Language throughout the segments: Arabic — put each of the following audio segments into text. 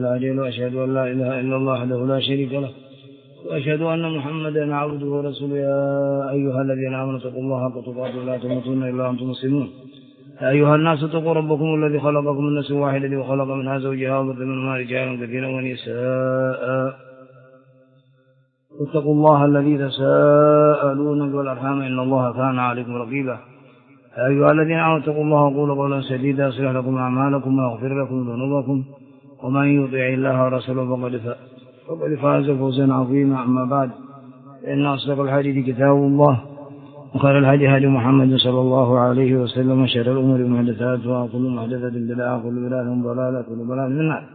ولا هادي له، وأشهد أن لا إله إلا الله وحده لا شريك له، وأشهد أن محمدا عبده ورسوله. يا أيها الذين آمنوا اتقوا الله حق تقاته ولا تموتن إلا وأنتم مسلمون. يا أيها الناس اتقوا ربكم الذي خلقكم من نفس واحدة وخلق منها زوجها وبث منهما رجالا كثيرا ونساء. اتقوا الله الذي تساءلون والأرحام إن الله كان عليكم رقيبا. يا أيها الذين آمنوا اتقوا الله وقولوا قولا سديدا يصلح لكم أعمالكم ويغفر لكم ذنوبكم، ومن يطع الله ورسوله فقد فاز فوزا عظيما. أما بعد، فإن أصدق الحديث كتاب الله، وخير الهدي هدي محمد صلى الله عليه وسلم، شر الأمور محدثاتها، وكل محدثة بدعة، وكل بدعة ضلالة، وكل ضلالة في النار.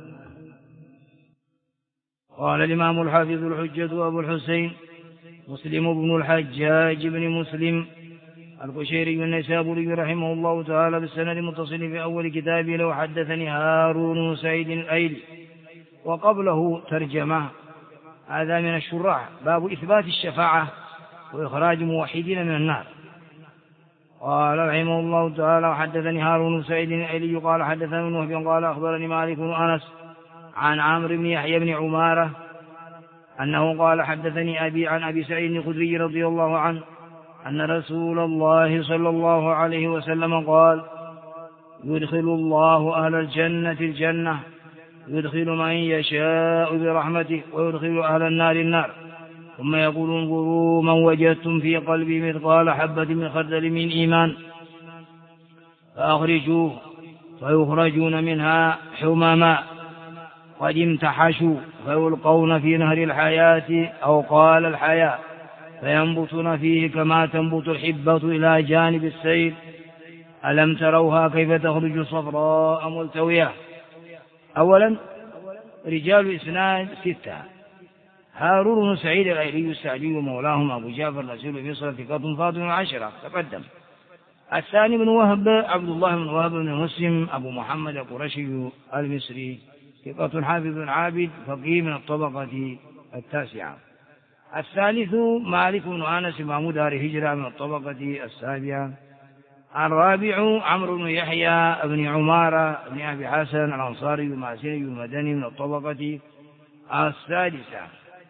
قال الإمام الحافظ الحجة أبو الحسين مسلم بن الحجاج بن مسلم القشيري النيسابوري رحمه الله تعالى بالسند المتصل في أول كتابه له: حدثني هارون سعيد الأيلي. وقبله ترجمة. هذا من الشراح، باب إثبات الشفاعة وإخراج موحدين من النار. قال رحمه الله تعالى: وحدثني هارون سعيد الأيلي قال حدثنا ابن وهب قال أخبرني مالك بن أنس عن عمرو بن يحيى بن عمارة أنه قال حدثني أبي عن أبي سعيد الخدري رضي الله عنه أن رسول الله صلى الله عليه وسلم قال: يدخل الله أهل الجنة الجنة، يدخل من يشاء برحمته، ويدخل أهل النار النار، ثم يقول: انظروا من وجدتم في قلبي مثقال حبة من خردل من إيمان فأخرجوه، فيخرجون منها حمما قد امتحشوا، فيلقون في نهر الحياة أو قال الحياة، فينبتون فيه كما تنبت الحبة إلى جانب السيل. ألم تروها كيف تخرج صفراء ملتوية؟ أولا، رجال إسناد 6: هارون بن سعيد الأيلي السعدي ومولاهم أبو جعفر نسيل مصر ثقة فاضل 10 تقدم. الثاني بن وهب عبد الله بن وهب بن مسلم أبو محمد القرشي المصري ثقة حافظ عابد فقيه من الطبقة 9. الثالث مالك بن أنس إمام دار هجرة من الطبقة 7. الرابع عمرو بن يحيى بن عمارة بن أبي حسن الأنصاري المازني المدني من الطبقة 6.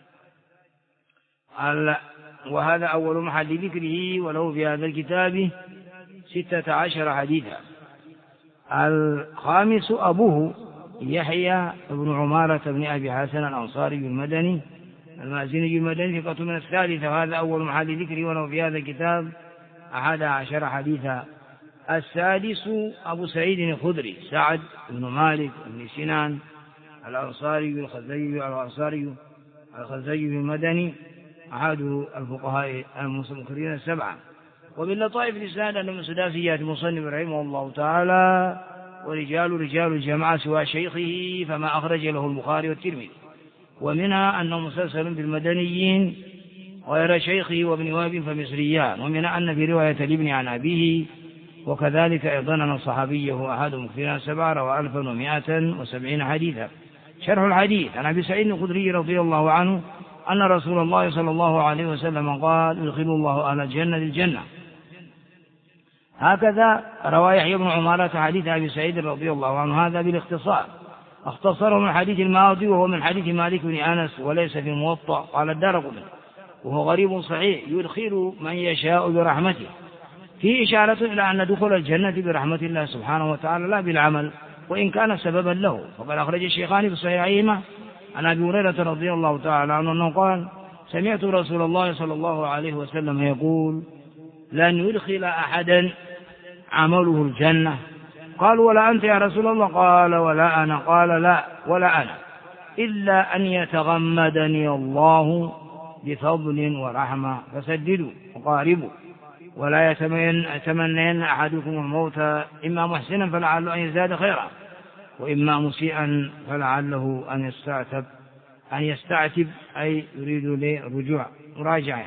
وهذا أول محل ذكره، وله في هذا الكتاب 16 حديثا. الخامس أبوه يحيى بن عمارة بن أبي حسن الأنصاري المدني المازني المدني ثقة من 3، وهذا أول محل ذكره، وله في هذا الكتاب 11 حديثا. السادس أبو سعيد الخدري سعد بن مالك بن سنان الأنصاري الخزرجي المدني أحد الفقهاء المسلمين 7. وباللطائف الإسناد أن من سداسيات مصنف رحمه الله تعالى: رجال الجماعة سوى شيخه فما أخرج له البخاري والترمذي. ومنها أنه مسلسل بالمدنيين غير شيخه وابن وهب فمصريان. ومنها أن في رواية الابن عن أبيه. وكذلك أيضا أن صحابيه أحد المكثرين 7 روى 1170 حديثا. شرح الحديث: عن أبي سعيد الخدري رضي الله عنه أن رسول الله صلى الله عليه وسلم قال: يدخل الله أهل الجنة الجنة. هكذا روى يحيى بن عمارة حديث أبي سعيد رضي الله عنه هذا بالاختصار، اختصره من الحديث الماضي وهو من حديث مالك بن أنس وليس في الموطأ. قال الدارقطني: وهو غريب صحيح: يدخل من يشاء برحمته، فيه إشارة إلى أن دخول الجنة برحمة الله سبحانه وتعالى لا بالعمل، وإن كان سببا له. فقد أخرج الشيخان في صحيحيهما عن أبي هريرة رضي الله تعالى عنه أنه قال: سمعت رسول الله صلى الله عليه وسلم يقول: لن يدخل أحدا عمله الجنة. قالوا: ولا أنت يا رسول الله؟ قال: ولا أنا. قال: لا ولا أنا، إلا أن يتغمدني الله بفضل ورحمة، فسددوا وقاربوا، ولا يتمنين أحدكم الموت إما محسنا فلعله أن يزداد خيرا، وإما مسيئا فلعله أن يستعتب أي يريد لرجوع مراجعة.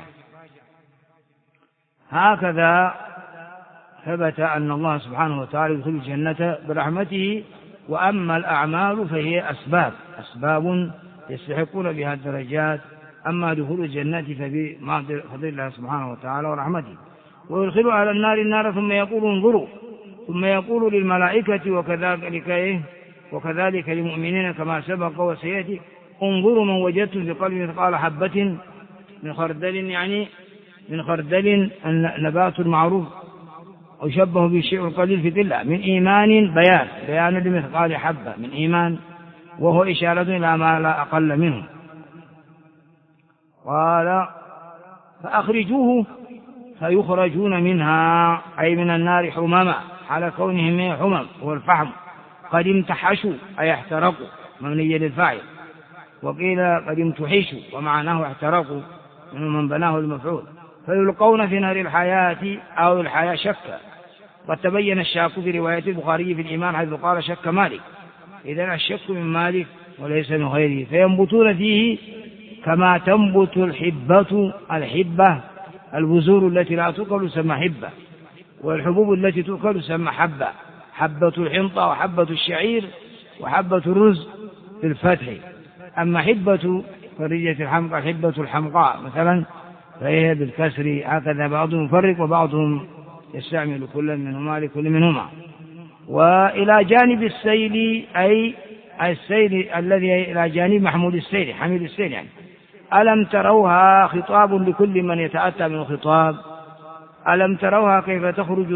هكذا ثبت أن الله سبحانه وتعالى يدخل الجنة برحمته. وأما الأعمال فهي أسباب يستحقون بها الدرجات. أما دخول الجنة فبفضل الله سبحانه وتعالى ورحمته. ويدخل أهل النار النار ثم يقول: انظروا، ثم يقول للملائكة وكذلك وكذلك للمؤمنين كما سبق وسيأتي. انظروا من وجدتم في قلبه مثقال حبة من خردل، يعني من خردل النبات المعروف وشبه بالشيء القليل في ذله من إيمان، بيان لمثقال حبة من إيمان، وهو إشارة إلى ما لا أقل منه. قال فأخرجوه فيخرجون منها، أي من النار حمما، على كونهم حمم والفحم قد امتحشوا أي احترقوا مبنية للفاعل، وقيل قد امتحشوا ومعناه احترقوا من بناه المفعول، فيلقون في نار الحياة أو الحياة شكا. قد تبين الشاك في رواية البخاري في الإيمان حيث قال شك مالك، إذن الشك من مالك وليس من غيره، فينبتون فيه كما تنبت الحبة البذور التي لا تؤكل تسمى حبة، والحبوب التي تؤكل تسمى حبة، حبة الحنطة وحبة الشعير وحبة الرز في الفتح. أما حبة فريجة الحمقى حبة الحمقاء مثلا فهي بالكسر، هكذا بعضهم يفرق وبعضهم يستعمل كل منهما لكل منهما. وإلى جانب السيل أي السيل الذي إلى جانب محمود السيل حميد السيل، يعني ألم تروها خطاب لكل من يتأتى من خطاب. ألم تروها كيف تخرج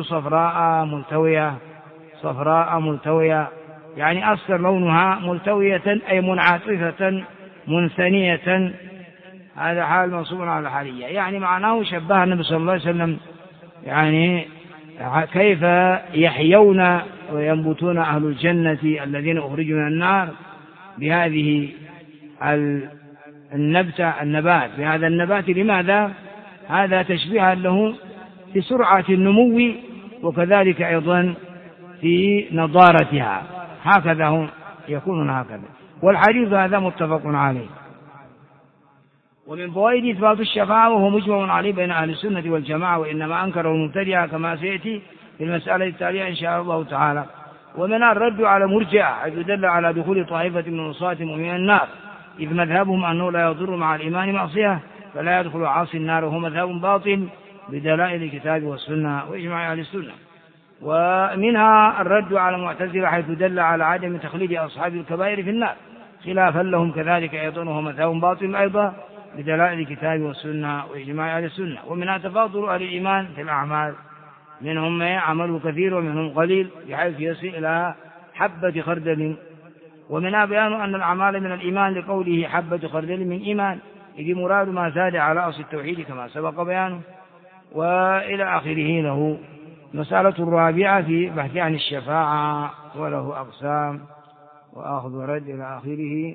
صفراء ملتوية، يعني أصفر لونها، ملتوية أي منعطفة منثنية، هذا حال منصوب على الحالية، يعني معناه شبه النبي صلى الله عليه وسلم يعني كيف يحيون وينبتون أهل الجنة الذين أخرجوا من النار بهذه النبات بهذا النبات. لماذا؟ هذا تشبيها له في سرعة النمو، وكذلك أيضا في نضارتها، هكذا هم يكونون هكذا. والحديث هذا متفق عليه. ومن فوائد إثبات الشفاعة وهو مجمع عليه بين أهل السنة والجماعة، وإنما أنكره المبتدعة كما سيأتي في المسألة التالية إن شاء الله تعالى. ومنها الرد على مرجئة حيث دل على دخول طائفة من عصاة مؤمنين النار، إذ مذهبهم أنه لا يضر مع الإيمان معصية فلا يدخل عاصي النار، وهو مذهب باطل بدلائل الكتاب والسنة وإجماع أهل السنة. ومنها الرد على المعتزلة حيث دل على عدم تخليد أصحاب الكبائر في النار خلافا لهم، كذلك أيضا وهو مذهب باطل أيضا بدلائل الكتاب والسنة وإجماع أهل السنة. ومنها تفاضل أهل الإيمان في الأعمال، منهم عمل كثير ومنهم قليل بحيث يصل إلى حبة خردل. ومنها بيان أن الأعمال من الإيمان لقوله حبة خردل من إيمان، إذ مراد ما زاد على أصل التوحيد كما سبق بيانه. وإلى آخره. له مسألة الرابعة في بحث عن الشفاعة وله أقسام وأخذ ورد إلى آخره.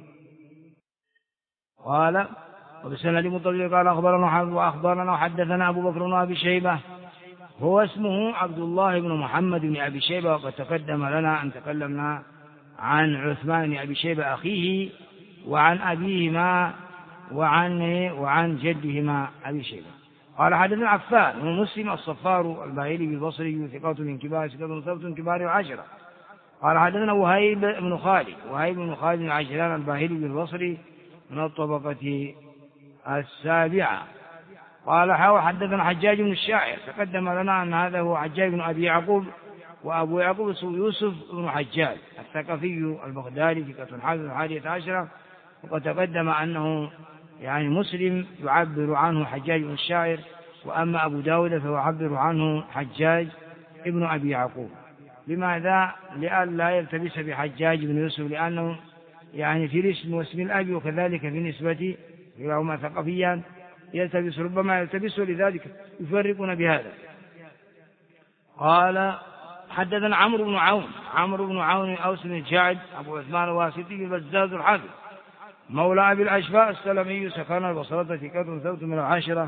قال وبسند مطلق قال أخبرنا وحدثنا أبو بكر وأبي شيبة، هو اسمه عبد الله بن محمد بن أبي شيبة، وقد تقدم لنا أن تكلمنا عن عثمان بن أبي شيبة أخيه وعن أبيهما وعن جدهما أبي شيبة. قال حدثنا عفان هو مسلم الصفار الباهلي البصري ثقة من كبار كبار العشرة. قال حدثنا وهيب بن خالد العجلان الباهلي البصري من الطبقة السابعة. قال حدثنا حجاج بن الشاعر، تقدم لنا أن هذا هو حجاج بن أبي يعقوب، وأبو يعقوب يوسف بن حجاج الثقفي البغدادي ثقة حافظ 11. وقد تقدم أنه يعني مسلم يعبر عنه حجاج بن الشاعر، وأما أبو داود فهو يعبر عنه حجاج ابن أبي يعقوب. لماذا؟ لئلا يلتبس بحجاج بن يوسف، لأنه يعني في الاسم واسم الأب وكذلك في نسبة كلاهما ثقفيان يلتبس، ربما يلتبس، لذلك يفرقون بهذا. قال حدثنا عمرو بن عون أوس بن الجاعد أبو عثمان الواسطي البزاز الحافظ مولى أبي الأشفاء السلمي، سكن البصرة ثقة ثبت من العاشرة.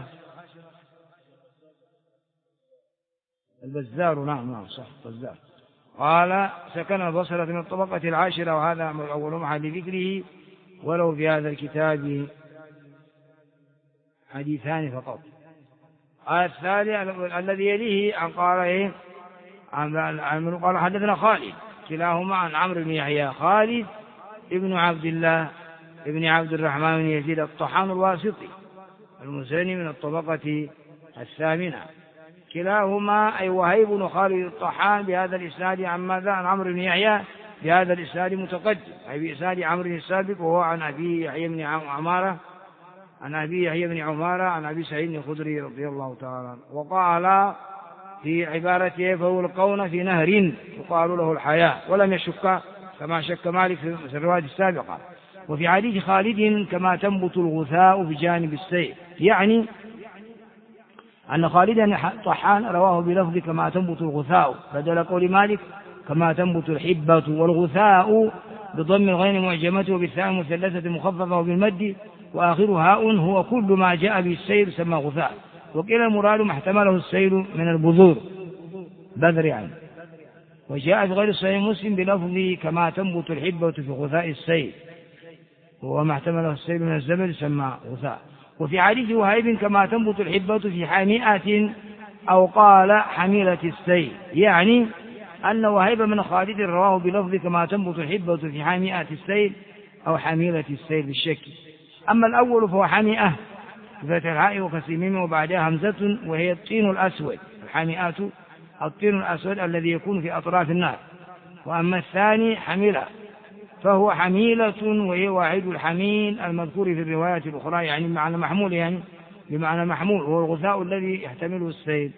البزار نعم صح البزار. قال سكن البصرة من الطبقة العاشرة، وهذا أول محل ذكره، ولو في هذا الكتاب حديثان فقط. الثاني الذي يليه عن قال حدثنا خالد، كلاهما عن عمرو بن يحيى، خالد ابن عبد الله ابن عبد الرحمن بن يزيد الطحان الواسطي المزني من الطبقة الثامنة. كلاهما أي وهيب بن خالد الطحان بهذا الإسناد عن ماذا؟ عن عمرو بن يحيى بهذا الإسناد متقدم، أي بإسناد عمرو السابق، وهو عن أبي يحيى بن عمارة عن أبي سعيد الخدري رضي الله تعالى عنه. وقال في عبارته فيلقون في نهر يقال له الحياة، ولم يشك كما شك مالك في الرواية السابقة. وفي حديث خالد كما تنبت الغثاء بجانب السيل، يعني أن خالدا طحان رواه بلفظ كما تنبت الغثاء بدل قول مالك كما تنبت الحبة، والغثاء بضم الغين معجمته وبالثاء مثلثة مخففة وبالمد وآخر هاء هو كل ما جاء به السيل سمى غثاء. وقيل المراد ما احتمله السيل من البذور بذر يعني. وجاء في غير صحيح مسلم بلفظ كما تنبت الحبة في غثاء السيل، وهو ما احتمله السيل من الزبد سمى غثاء. وفي حديث وهيب كما تنبت الحبة في حامئة، أو قال حميلة السيل، يعني أن وهيب من خالد رواه بلفظ كما تنبت الحبة في حامئة السيل أو حميلة السيل بالشك. أما الأول فهو حمئة بفتح الحاء وكسر الميم وبعدها همزة، وهي الطين الأسود. الحامئات الطين الأسود الذي يكون في أطراف النار. وأما الثاني حميلة فهو حميلة، وهي واحد الحميل المذكور في الروايات الأخرى، يعني بمعنى محمول، يعني بمعنى محمول، وهو الغثاء الذي يحتمله السيل.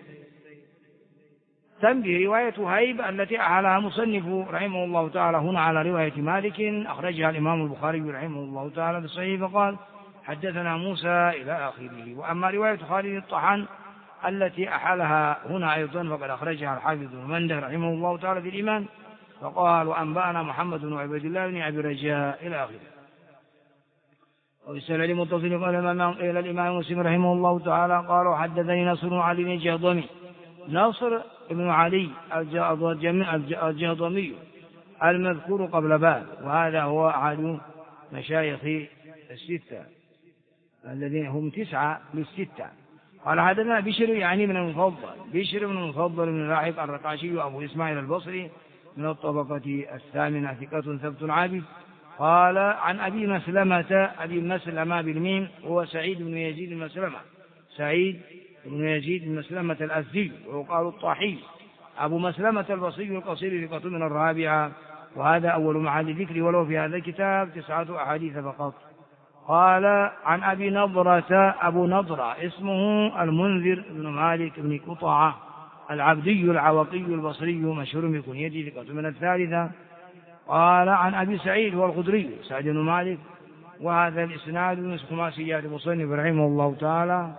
تنبه رواية وهيب التي أحالها مصنف رحمه الله تعالى هنا على رواية مالك، أخرجها الإمام البخاري رحمه الله تعالى بصحيح فقال حدثنا موسى إلى آخره. وأما رواية خالد الطحان التي أحالها هنا أيضا فقد أخرجها الحافظ بن منده رحمه الله تعالى في الإيمان فقال وأنبأنا محمد بن عبد الله بن أبي رجاء إلى آخره. وبالسند المتصل قال إلى الإمام مسلم رحمه الله تعالى قال وحدثني نصر بن علي الجهضمي، نصر بن علي الجهضمي المذكور قبل باب، وهذا هو أحد مشايخ الستة الذين هم 9 للستة. قال حدثنا بشر يعني من المفضل، بشر بن المفضل بن لاحق الرقاشي أبو إسماعيل البصري من الطبقة الثامنة ثقة ثبت عابد. قال عن أبي مسلمة بالميم هو سعيد بن يزيد المسلمة، سعيد بن يزيد المسلمة الأزدي، وقال الطاحي أبو مسلمة البصري القصير ثقة من الرابعة. وهذا أول معاني الذكر، ولو في هذا الكتاب 9 أحاديث فقط. قال عن أبي نضرة، أبو نضرة اسمه المنذر بن مالك بن قطعة العبدي العوقي البصري مشهور بكنيته ثقة من الثالثة. قال عن أبي سعيد هو الخدري سعد بن مالك. وهذا الإسناد من خماسيات المصنف رحمه الله تعالى.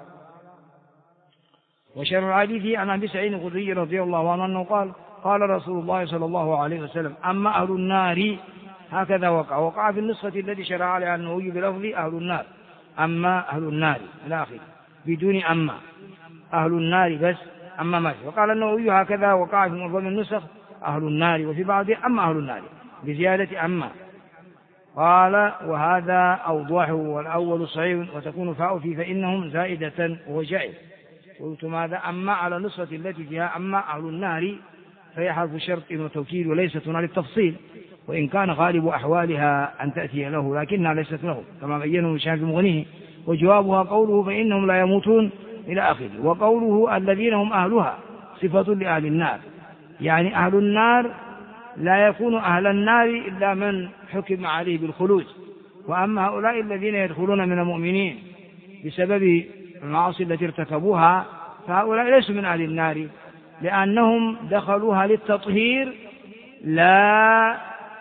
وشر الحديث عن أبي سعيد الخدري رضي الله عنه أنه قال قال رسول الله صلى الله عليه وسلم أما أهل النار، هكذا وقع في النسخة التي شرع عليها النووي بلفظ أهل النار، أما أهل النار الآخر بدون أما، أهل النار بس أما ماشي. وقال النووي هكذا وقع في معظم النسخ أهل النار، وفي بعض أما أهل النار بزيادة أما. قال وهذا أوضحه، والأول صحيح وتكون فاء فيه فإنهم زائدة وهو جائز. قلت ماذا أما على النسخة التي فيها أما أهل النار فهي حرف شرط وتوكيد وليست هنا للتفصيل، وإن كان غالب أحوالها أن تأتي له لكنها ليست له كما بينه هشام في مغنيه. وجوابها قوله فإنهم لا يموتون إلى آخره. وقوله الذين هم أهلها صفة لأهل النار، يعني أهل النار لا يكون أهل النار إلا من حكم عليه بالخلود. وأما هؤلاء الذين يدخلون من المؤمنين بسبب المعاصي التي ارتكبوها فهؤلاء ليسوا من أهل النار، لأنهم دخلوها للتطهير لا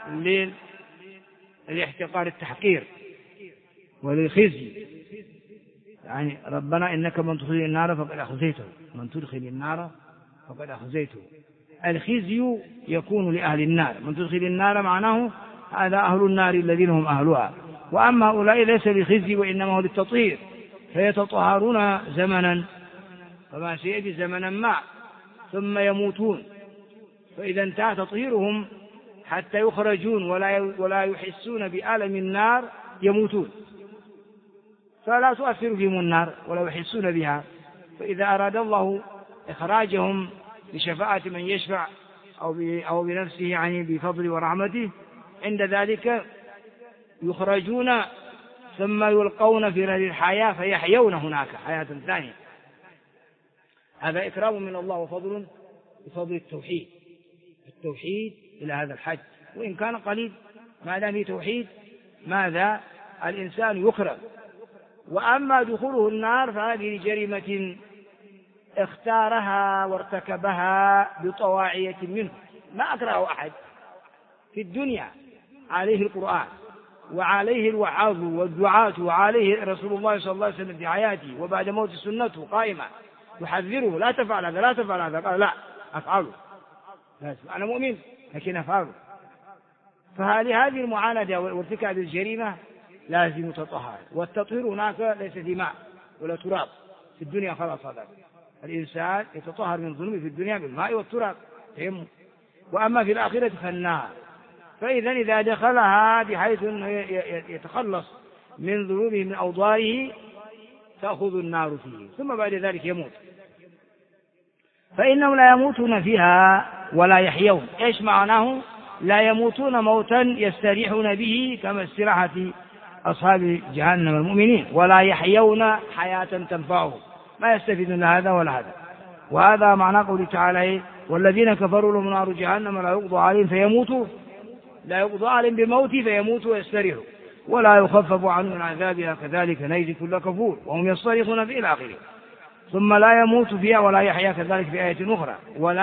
للاحتقار التحقير وللخزي. يعني ربنا إنك من تدخل النار فقد أخزيته، من تدخل النار فقد أخزيته. الخزي يكون لأهل النار، من تدخل النار معناه هذا أهل النار الذين هم أهلها. وأما هؤلاء ليس لخزي وإنما هو للتطهير، فيتطهرون زمنا فما سيأتي زمنا ما ثم يموتون، فإذا انتهى تطهيرهم حتى يخرجون ولا يحسون بألم النار يموتون، فلا تؤثر بهم النار ولا يحسون بها. فإذا أراد الله إخراجهم بشفاعة من يشفع أو بنفسه يعني بفضل ورحمته، عند ذلك يخرجون ثم يلقون في نهر الحياة فيحيون هناك حياة ثانية. هذا إكرام من الله وفضل بفضل التوحيد إلى هذا الحد وإن كان قليل ما دام في توحيد ماذا الإنسان يكرم. وأما دخوله النار فهذه جريمة اختارها وارتكبها بطواعية منه، ما أكره أحد في الدنيا، عليه القرآن وعليه الوعاظ والدعاة وعليه رسول الله صلى الله عليه وسلم في حياته وبعد موت سنته قائمة يحذره لا تفعل هذا لا تفعل هذا، قال لا أفعله، أنا مؤمن لكن أفعله. فهذه المعاندة وارتكاب الجريمة لازم تطهر، والتطهير هناك ليس في ماء ولا تراب، في الدنيا خلاص هذا الإنسان يتطهر من ذنوبه في الدنيا بالماء والتراب تيمم، وأما في الآخرة فالنار. فإذا إذا دخلها بحيث يتخلص من ذنوبه من أوضاره تأخذ النار فيه، ثم بعد ذلك يموت. فإنهم لا يموتون فيها ولا يحيون. إيش معناه؟ لا يموتون موتا يستريحون به كما استراحة أصحاب جهنم المؤمنين، ولا يحيون حياة تنفعهم، ما يستفيدون هذا ولا هذا. وهذا معنى قوله تعالى والذين كفروا لهم نار جهنم لا يقضى عليهم فيموتوا، لا يقضى عليهم بموت فيموتوا ويستريحوا ولا يخفف عنهم من عذابها كذلك نجزي كل كفور وهم يصطرخون في الآخرة. ثم لا يموت فيها ولا يحيا كذلك في آية أخرى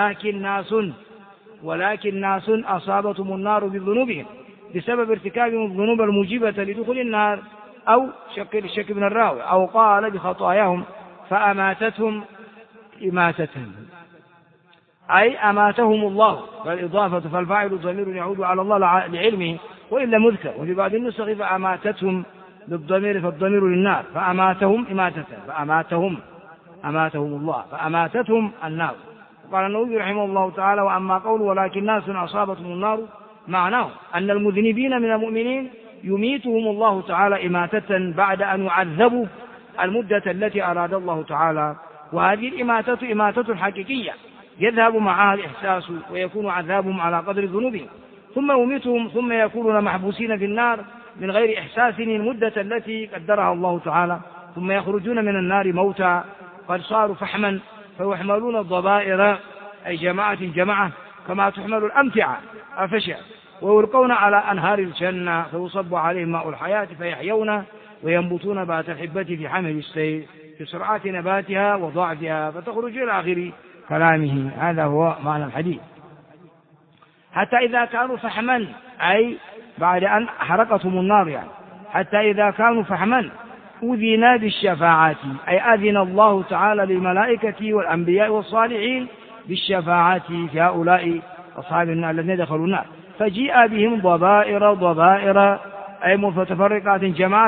ولكن ناس أصابتهم النار بذنوبهم بسبب ارتكابهم الذنوب الموجبة لدخول النار، أو الشك من الراوي، أو قال بخطاياهم فأماتتهم إماتتهم، أي أماتهم الله، فالإضافة فالفاعل الضمير يعود على الله لعلمه وإلا مذكر. وفي بعض النسخ فأماتتهم بالضمير فالضمير للنار، فأماتهم إماتة، أماتهم الله فأماتتهم النار. قال النووي رحمه الله تعالى وأما قول ولكن ناس أصابتهم النار معناه أن المذنبين من المؤمنين يميتهم الله تعالى إماتة بعد أن يعذبوا المدة التي أراد الله تعالى، وهذه الإماتة إماتة حقيقية يذهب معها الإحساس ويكون عذابهم على قدر ذنوبهم، ثم يميتهم ثم يكونون محبوسين في النار من غير إحساس المدة التي قدرها الله تعالى، ثم يخرجون من النار موتى قد صاروا فحما فيحملون الضبائر أي جماعة كما تحمل الأمتعة أفشع، ويلقون على أنهار الجنة فيصب عليهم ماء الحياة فيحيون وينبتون بعد الحبة في حمل السيل في سرعة نباتها وضعفها فتخرج إلى آخر كلامه. هذا هو معنى الحديث. حتى إذا كانوا فحما أي بعد أن حرقتهم النار يعني، حتى إذا كانوا فحما أذن بالشفاعة أي أذن الله تعالى للملائكة والأنبياء والصالحين بالشفاعة في هؤلاء أصحاب النار الذين دخلوا النار، فجيء بهم ضبائر أي متفرقات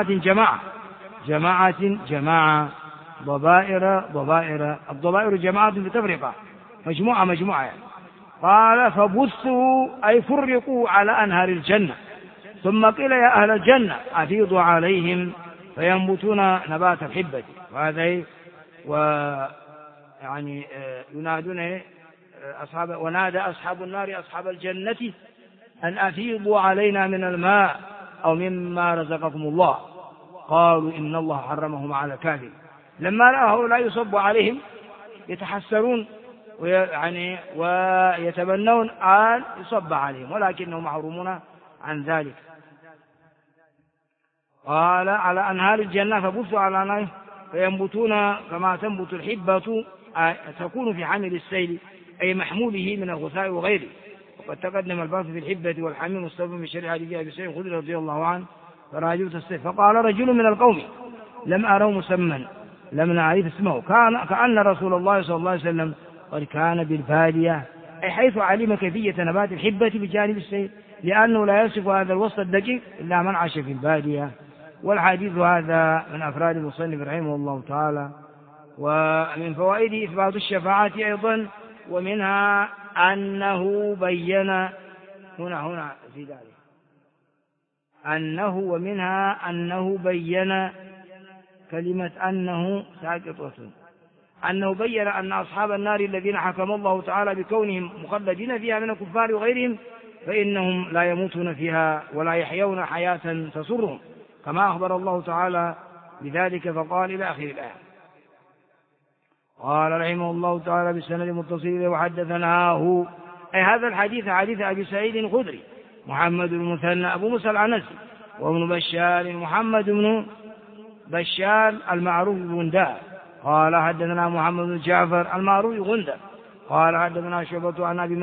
جماعة ضبائر الضبائر جماعة بتفرقة مجموعة يعني. قال فبثوا أي فرقوا على أنهار الجنة، ثم قيل يا أهل الجنة أفيضوا عليهم فينبتون نبات الحبة. وهذا يعني ينادون ونادى أصحاب النار أصحاب الجنة أن أفيضوا علينا من الماء أو مما رزقكم الله، قالوا إن الله حرمهم على الكافر. لما رأوا لا يصب عليهم يتحسرون ويتمنون أن يصب عليهم ولكنهم محرومون عن ذلك. قال على أنهار الجنة فبثوا على نار فينبتون كما تنبت الحبة تكون في حمل السيل أي محموله من الغثاء وغيره. وقد تقدم البحث في الحبة والحميم مستوفى من شريعة أبي سعيد الخدري رضي الله عنه فراجعت السيف. فقال رجل من القوم لم أره مسمى لم نعرف اسمه كأن رسول الله صلى الله عليه وسلم قد كان بالبادية أي حيث علم كيفية نبات الحبة بجانب السيل، لأنه لا يصف هذا الوصف الدقيق إلا من عاش في البادية. والحديث هذا من أفراد المصنف رحمه الله تعالى. ومن فوائده إثبات الشفاعة أيضا، ومنها أنه بين هنا في ذلك أنه بين كلمة أنه ساقطة، أنه بين أن أصحاب النار الذين حكم الله تعالى بكونهم مخلدين فيها من الكفار وغيرهم فإنهم لا يموتون فيها ولا يحيون حياة تسرهم كما أخبر الله تعالى بذلك. فقال إلى آخر الآية. قال رحمه الله تعالى بالسند المتصل وحدثناه أي هذا الحديث حديث أبي سعيد الخدري محمد المثنى أبو موسى العنسي، وابن بشار محمد بن بشار المعروف بغنداء قال حدثنا محمد بن جعفر المعروف بغنداء قال حدثنا شعبة عن أبي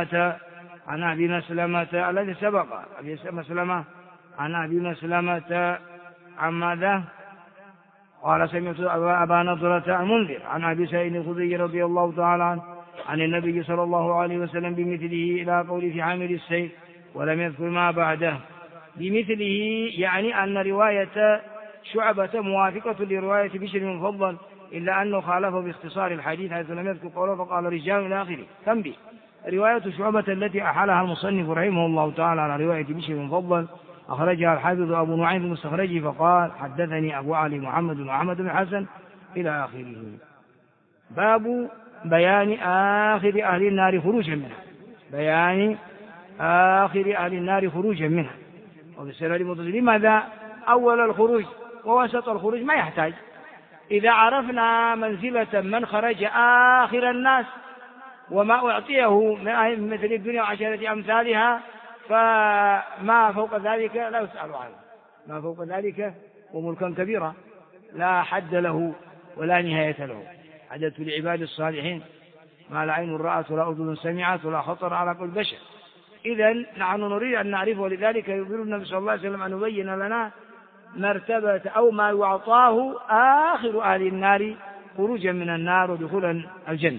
مسلمة الذي سبق أبي مسلمة عن أبي مسلمة عن ماذا؟ قال سمعت أبا نضرة المنذر عن أبي سعيد الخدري رضي الله تعالى عنه عن النبي صلى الله عليه وسلم بمثله إلى قول في حامل السيف ولم يذكر ما بعده. بمثله يعني أن رواية شعبة موافقة لرواية بشر المفضل، إلا أنه خالفه باختصار الحديث حيث لم يذكر قوله فقال رجال إلى آخره. تنبيه: رواية شعبة التي أحالها المصنف رحمه الله تعالى على رواية بشر المفضل أخرجها الحافظ أبو نعيم في مستخرجه فقال حدثني أبو علي محمد بن أحمد بن حسن إلى آخره. باب بيان آخر أهل النار خروجا منها. بيان آخر أهل النار خروجا منها. وبالسنة المتصل لماذا أول الخروج ووسط الخروج ما يحتاج؟ إذا عرفنا منزلة من خرج آخر الناس وما أعطيه مثل الدنيا وعشرة أمثالها فما فوق ذلك لا يسأل عنه، ما فوق ذلك وملكا كبيرا لا حد له ولا نهاية له. عددت لعباد الصالحين ما لا عين رأت ولا أذن سمعت ولا خطر على قلب بشر. إذن نحن نريد أن نعرفه، ولذلك يقول النبي صلى الله عليه وسلم أن يبين لنا مرتبة أو ما يعطاه آخر أهل النار خروجا من النار ودخولا الجنة.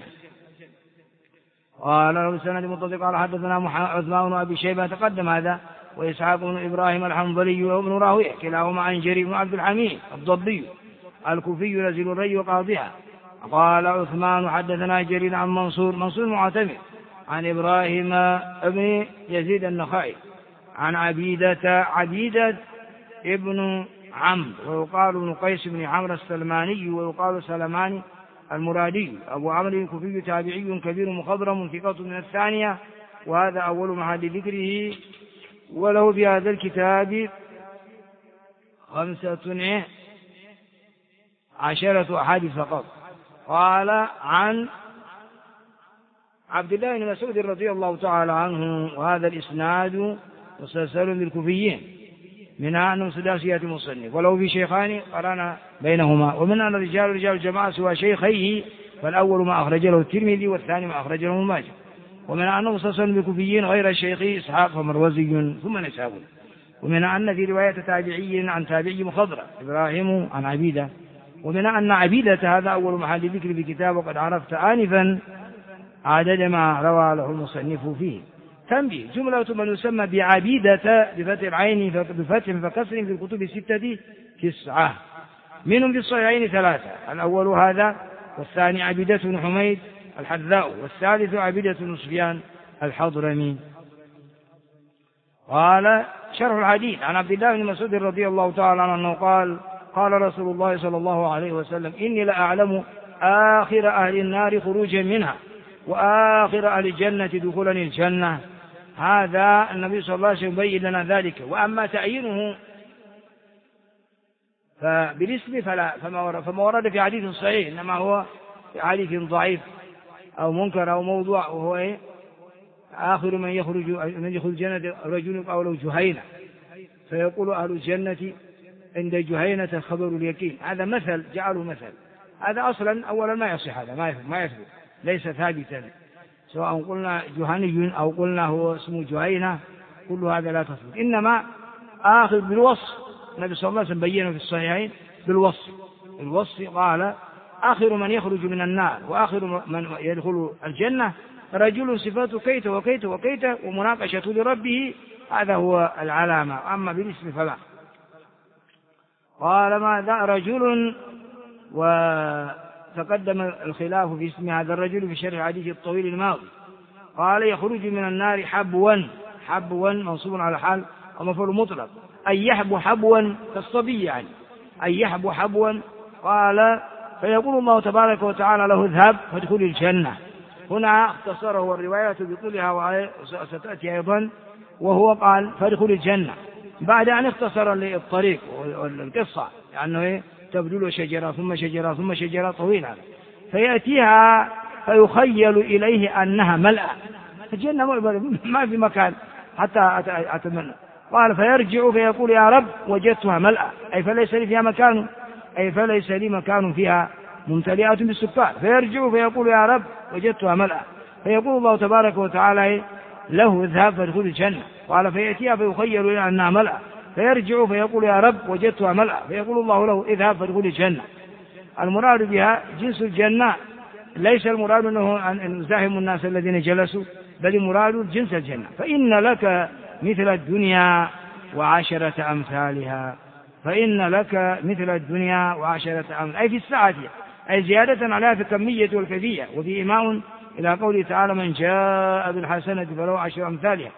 قال له السند المتصل قال حدثنا عثمان بن أبي شيبة تقدم هذا، وإسحاق بن إبراهيم الحنظلي وابن راهويه كلاهما عن جرير بن عبد الحميد الضبي الكوفي نزيل الري وقاضيها. قال عثمان حدثنا جرير عن منصور معتمد عن إبراهيم ابن يزيد النخعي عن عبيدة ابن عمرو ويقال ابن قيس بن عمرو السلماني ويقال سلماني المرادي أبو عمرو الكوفي تابعي كبير مخضرم ثقة من الثانية، وهذا أول محل ذكره، وله في هذا الكتاب 15 أحاديث فقط. قال عن عبد الله بن مسعود رضي الله تعالى عنه، وهذا الإسناد مسلسل بالكوفيين، منها أنه سداسيات المصنف، ولو في شيخان قرانا بينهما، ومن أن رجال الجماعة سوى شيخيه، فالأول ما أخرج له الترمذي والثاني ما أخرج له ابن ماجه، ومن أنه مسلسل بالكوفيين غير الشيخ إسحاق فمروزي ثم نسابه، ومن أن في رواية تابعي عن تابعي مخضرم إبراهيم عن عبيدة، ومن أن عبيدة هذا أول محل ذكر في كتاب، وقد عرفت آنفا عدد ما روى له المصنف فيه. تنبيه: جملة من يسمى بعبيدة بفتح العين بفتح فكسر في الكتب 6 9، منهم في الصحيحين 3، الأول هذا، والثاني عبيدة بن حميد الحذاء، والثالث عبيدة بن سفيان الحضرمي. قال شرح الحديث عن عبد الله بن مسعود رضي الله تعالى عنه قال قال رسول الله صلى الله عليه وسلم: إني لأعلم آخر أهل النار خروجا منها وآخر أهل الجنة دخولا الجنة. هذا النبي صلى الله عليه وسلم يبين لنا ذلك. وأما تعيينه فبالاسم فما ورد في حديث صحيح، إنما هو في حديث ضعيف أو منكر أو موضوع، وهو آخر من يخرج الجنة رجل قوله جهينة، فيقول أهل الجنة عند جهينة خبر اليقين. هذا مثل جعله مثل، هذا أصلا أولا ما يصح، هذا ما يثبت، ليس ثابتا، سواء قلنا جهني أو قلنا هو اسمه جهينة، كل هذا لا تثبت. إنما آخر بالوصف، النبي صلى الله عليه وسلم بينه في الصحيحين بالوصف قال: آخر من يخرج من النار وآخر من يدخل الجنة رجل صفاته كيت وكيت وكيت ومناقشة لربه، هذا هو العلامة. أما بالاسم فلا. قال: ماذا رجل، وتقدم الخلاف في اسم هذا الرجل في شرح الحديث الطويل الماضي. قال: يخرج من النار حبوا منصوب على حال ومفعول مطلق، أي يحبو حبوا كالصبي، يعني أي يحبو حبوا. قال: فيقول الله تبارك وتعالى له: اذهب فادخل الجنة. هنا اختصره الرواية بطولها وستأتي أيضا، وهو قال: فادخل الجنة، بعد أن اختصر الطريق والقصة، لأنه تبدو له شجرة ثم شجرة ثم شجرة طويلة، فيأتيها فيخيل إليه أنها ملأ. الجنة ما في مكان، حتى أتمنى. قال فيرجع فيقول يا رب وجدتها ملأى، أي فليس لي فيها مكان، أي فليس لي مكان فيها ممتلئة بالسكان. فيرجع فيقول يا رب وجدتها ملأى، فيقول الله تبارك وتعالى له اذهب فادخل الجنة. قال فيأتيها فيخيل إلى أنها ملأى، فيرجع فيقول يا رب وجدتها ملأى، فيقول الله له اذهب فادخل الجنة. المراد بها جنس الجنة، ليس المراد أنه أن يزاحم الناس الذين جلسوا، بل المراد جنس الجنة. فإن لك مثل الدنيا وعشرة أمثالها، فإن لك مثل الدنيا وعشرة أمثالها، أي في الساعة، أي زيادة عليها في الكمية والكيفية. وفي إيماء إلى قوله تعالى من جاء بالحسنة فله عشر أمثالها.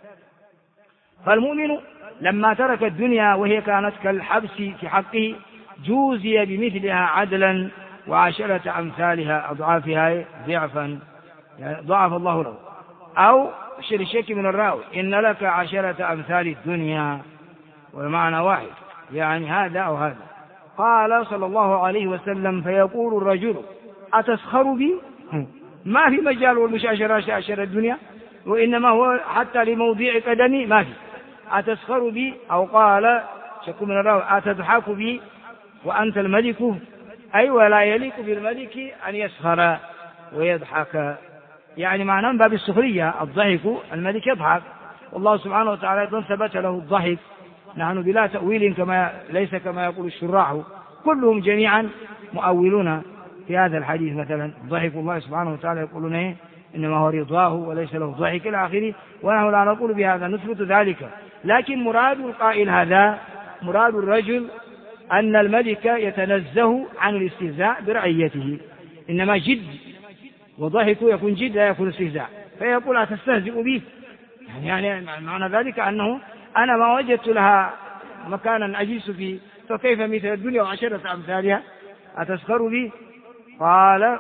فالمؤمن لما ترك الدنيا وهي كانت كالحبس في حقه جوزي بمثلها عدلا وعشرة أمثالها أضعافها ضعفا، يعني ضعف الله له. أو الشك من الراوي إن لك عشرة أمثال الدنيا، والمعنى واحد، يعني هذا أو هذا. قال صلى الله عليه وسلم فيقول الرجل أتسخر بي؟ ما في مجال والمشاشرة عشر الدنيا، وإنما هو حتى لموضع قدمي ما في. أتسخر بي؟ أو قال شك من الراوي أتضحك بي وأنت الملك؟ أي ولا يليق بالملك أن يسخر ويضحك، يعني معناه باب السخرية الضحك، الملك يضحك، والله سبحانه وتعالى أيضا ثبت له الضحك. نحن بلا تأويل ليس كما يقول الشراح، كلهم جميعا مؤولون في هذا الحديث. مثلا ضحك الله سبحانه وتعالى يقولون إنما هو رضاه وليس له ضحك إلى آخره، ونحن لا نقول بهذا، نثبت ذلك. لكن مراد القائل هذا، مراد الرجل أن الملك يتنزه عن الاستهزاء برعيته، إنما جد وضحك يكون جد لا يكون استهزاء. فيقول أتستهزئ به، يعني معنى ذلك أنه أنا ما وجدت لها مكانا أجلس فيه، فكيف مثل الدنيا وعشرة أمثالها؟ أتسخر بي؟ قال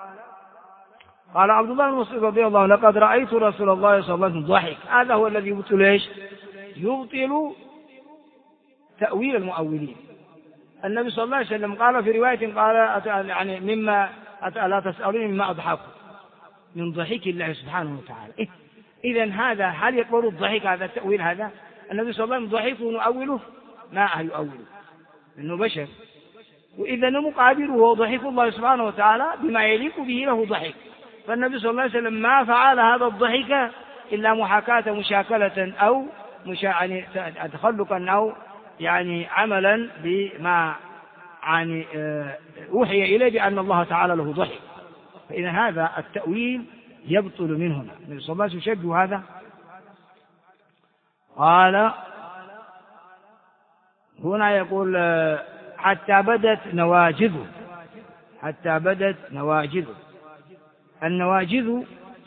عبد الله بن مسعود رضي الله عنه لقد رأيت رسول الله صلى الله عليه وسلم ضحك. هذا هو الذي يبطل ايش؟ يبطل تأويل المؤولين. النبي صلى الله عليه وسلم قال في رواية قال يعني مما لا تسألوني مما أضحك، من ضحك الله سبحانه وتعالى. إذن هذا هل يقبل الضحك هذا التأويل؟ هذا النبي صلى الله عليه وسلم ضحك ونؤوله؟ ما يؤوله، إنه بشر. وإذا مقابله هو ضحك الله سبحانه وتعالى بما يليق به له ضحك. فالنبي صلى الله عليه وسلم ما فعل هذا الضحك إلا محاكاة مشاكلة أو يعني تخلقا أو يعني عملا بما يعني أوحي إليه بأن الله تعالى له ضحك. فإذا هذا التأويل يبطل منه هنا. النبي صلى الله عليه وسلم يشبه هذا. قال هنا يقول حتى بدت نواجذه، حتى بدت نواجذه. النواجذ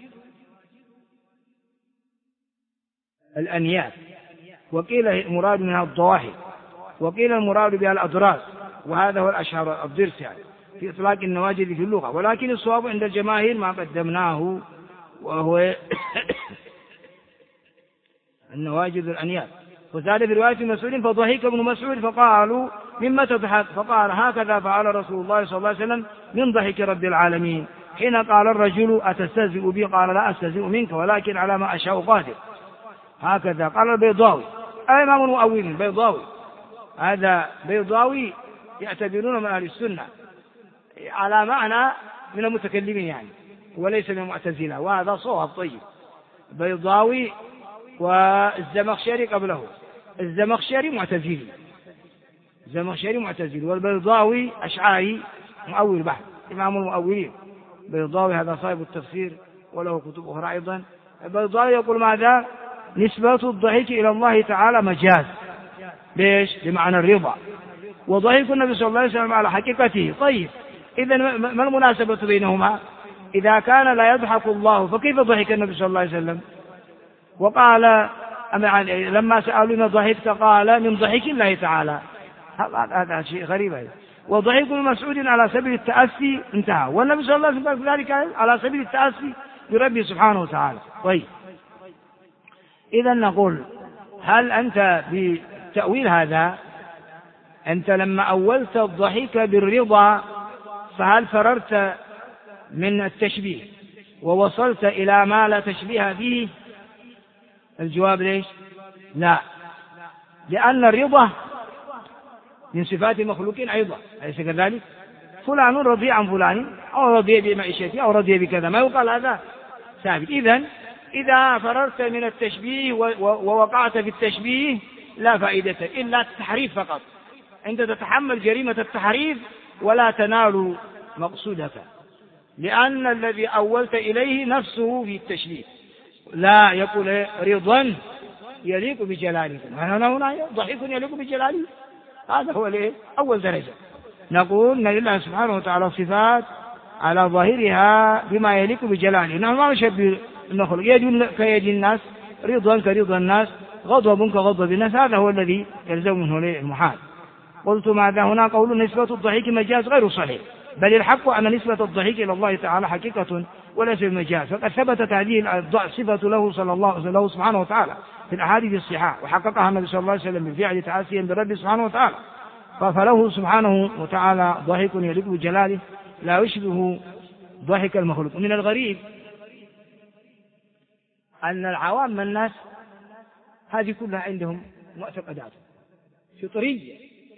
الأنياب، وقيل المراد منها الضواحي، وقيل المراد بها الأضراس، وهذا هو الأشهر الضرس يعني في إطلاق النواجذ في اللغة. ولكن الصواب عند الجماهير ما قدمناه، وهو النواجذ الأنياب. وزاد في رواية مسعود فضحك ابن مسعود فقالوا مما تضحك؟ فقال هكذا فعل رسول الله صلى الله عليه وسلم من ضحك رب العالمين. حين قال الرجل أتستهزئ بي؟ قال لا أستهزئ منك ولكن على ما أشاء قادر. هكذا قال البيضاوي، إمام المؤولين البيضاوي، هذا بيضاوي يعتبرون من أهل السنة على معنى من المتكلمين يعني، وليس من المعتزلة، وهذا صواب طيب. بيضاوي والزمخشري قبله، الزمخشري معتزلي، الزمخشري معتزلي، والبيضاوي أشعري مؤول بحث، إمام المؤولين. بيضاوي هذا صاحب التفسير وله كتب أخرى أيضا. البيضاوي يقول ماذا؟ نسبة الضحك إلى الله تعالى مجاز، ليش؟ بمعنى الرضا، وضحك النبي صلى الله عليه وسلم على حقيقته. طيب إذن ما المناسبة بينهما؟ إذا كان لا يضحك الله فكيف ضحك النبي صلى الله عليه وسلم؟ وقال لما سألوا ضحكت قال من ضحك الله تعالى. هذا شيء غريب. وضحك ابن مسعود على سبيل التأسي انتهى، والنبي صلى الله عليه وسلم قال ذلك على سبيل التأسي بربه سبحانه وتعالى. طيب إذا نقول هل أنت بتأويل هذا، أنت لما أولت الضحك بالرضا فهل فررت من التشبيه ووصلت إلى ما لا تشبيه فيه؟ الجواب ليش؟ لا، لأن الرضا من صفات المخلوقين أيضا، أليس كذلك؟ فلان رضي عن فلان أو رضي بمعيشته أو رضي بكذا، ما يقال هذا ثابت. إذا فررت من التشبيه ووقعت في التشبيه لا فائدة إلا التحريف فقط. أنت تتحمل جريمة التحريف ولا تنال مقصودك، لأن الذي أولت إليه نفسه في التشبيه. لا، يقول رضا يليق بجلاله، هنا ضحك يليق بجلاله، هذا هو أول درجة. نقول إن لله سبحانه وتعالى صفات على ظاهرها بما يليق بجلاله، نحن ما نشبه المخلوق. يد كيد الناس، رضا كرضا الناس، غضب كغضب الناس، هذا هو الذي يلزم منه المحال. قلت ماذا هنا؟ قول نسبة الضحك مجاز غير صحيح، بل الحق أن نسبة الضحك إلى الله تعالى حقيقة وليس بمجاز، فقد ثبتت هذه الصفة له سبحانه وتعالى في الأحاديث الصحاح، وحققها النبي صلى الله عليه وسلم بالفعل تعاسيا برب سبحانه وتعالى. فله سبحانه وتعالى ضحك يليق بجلاله لا يشبه ضحك المخلوق. من الغريب أن العوام الناس هذه كلها عندهم معتقدات فطرية،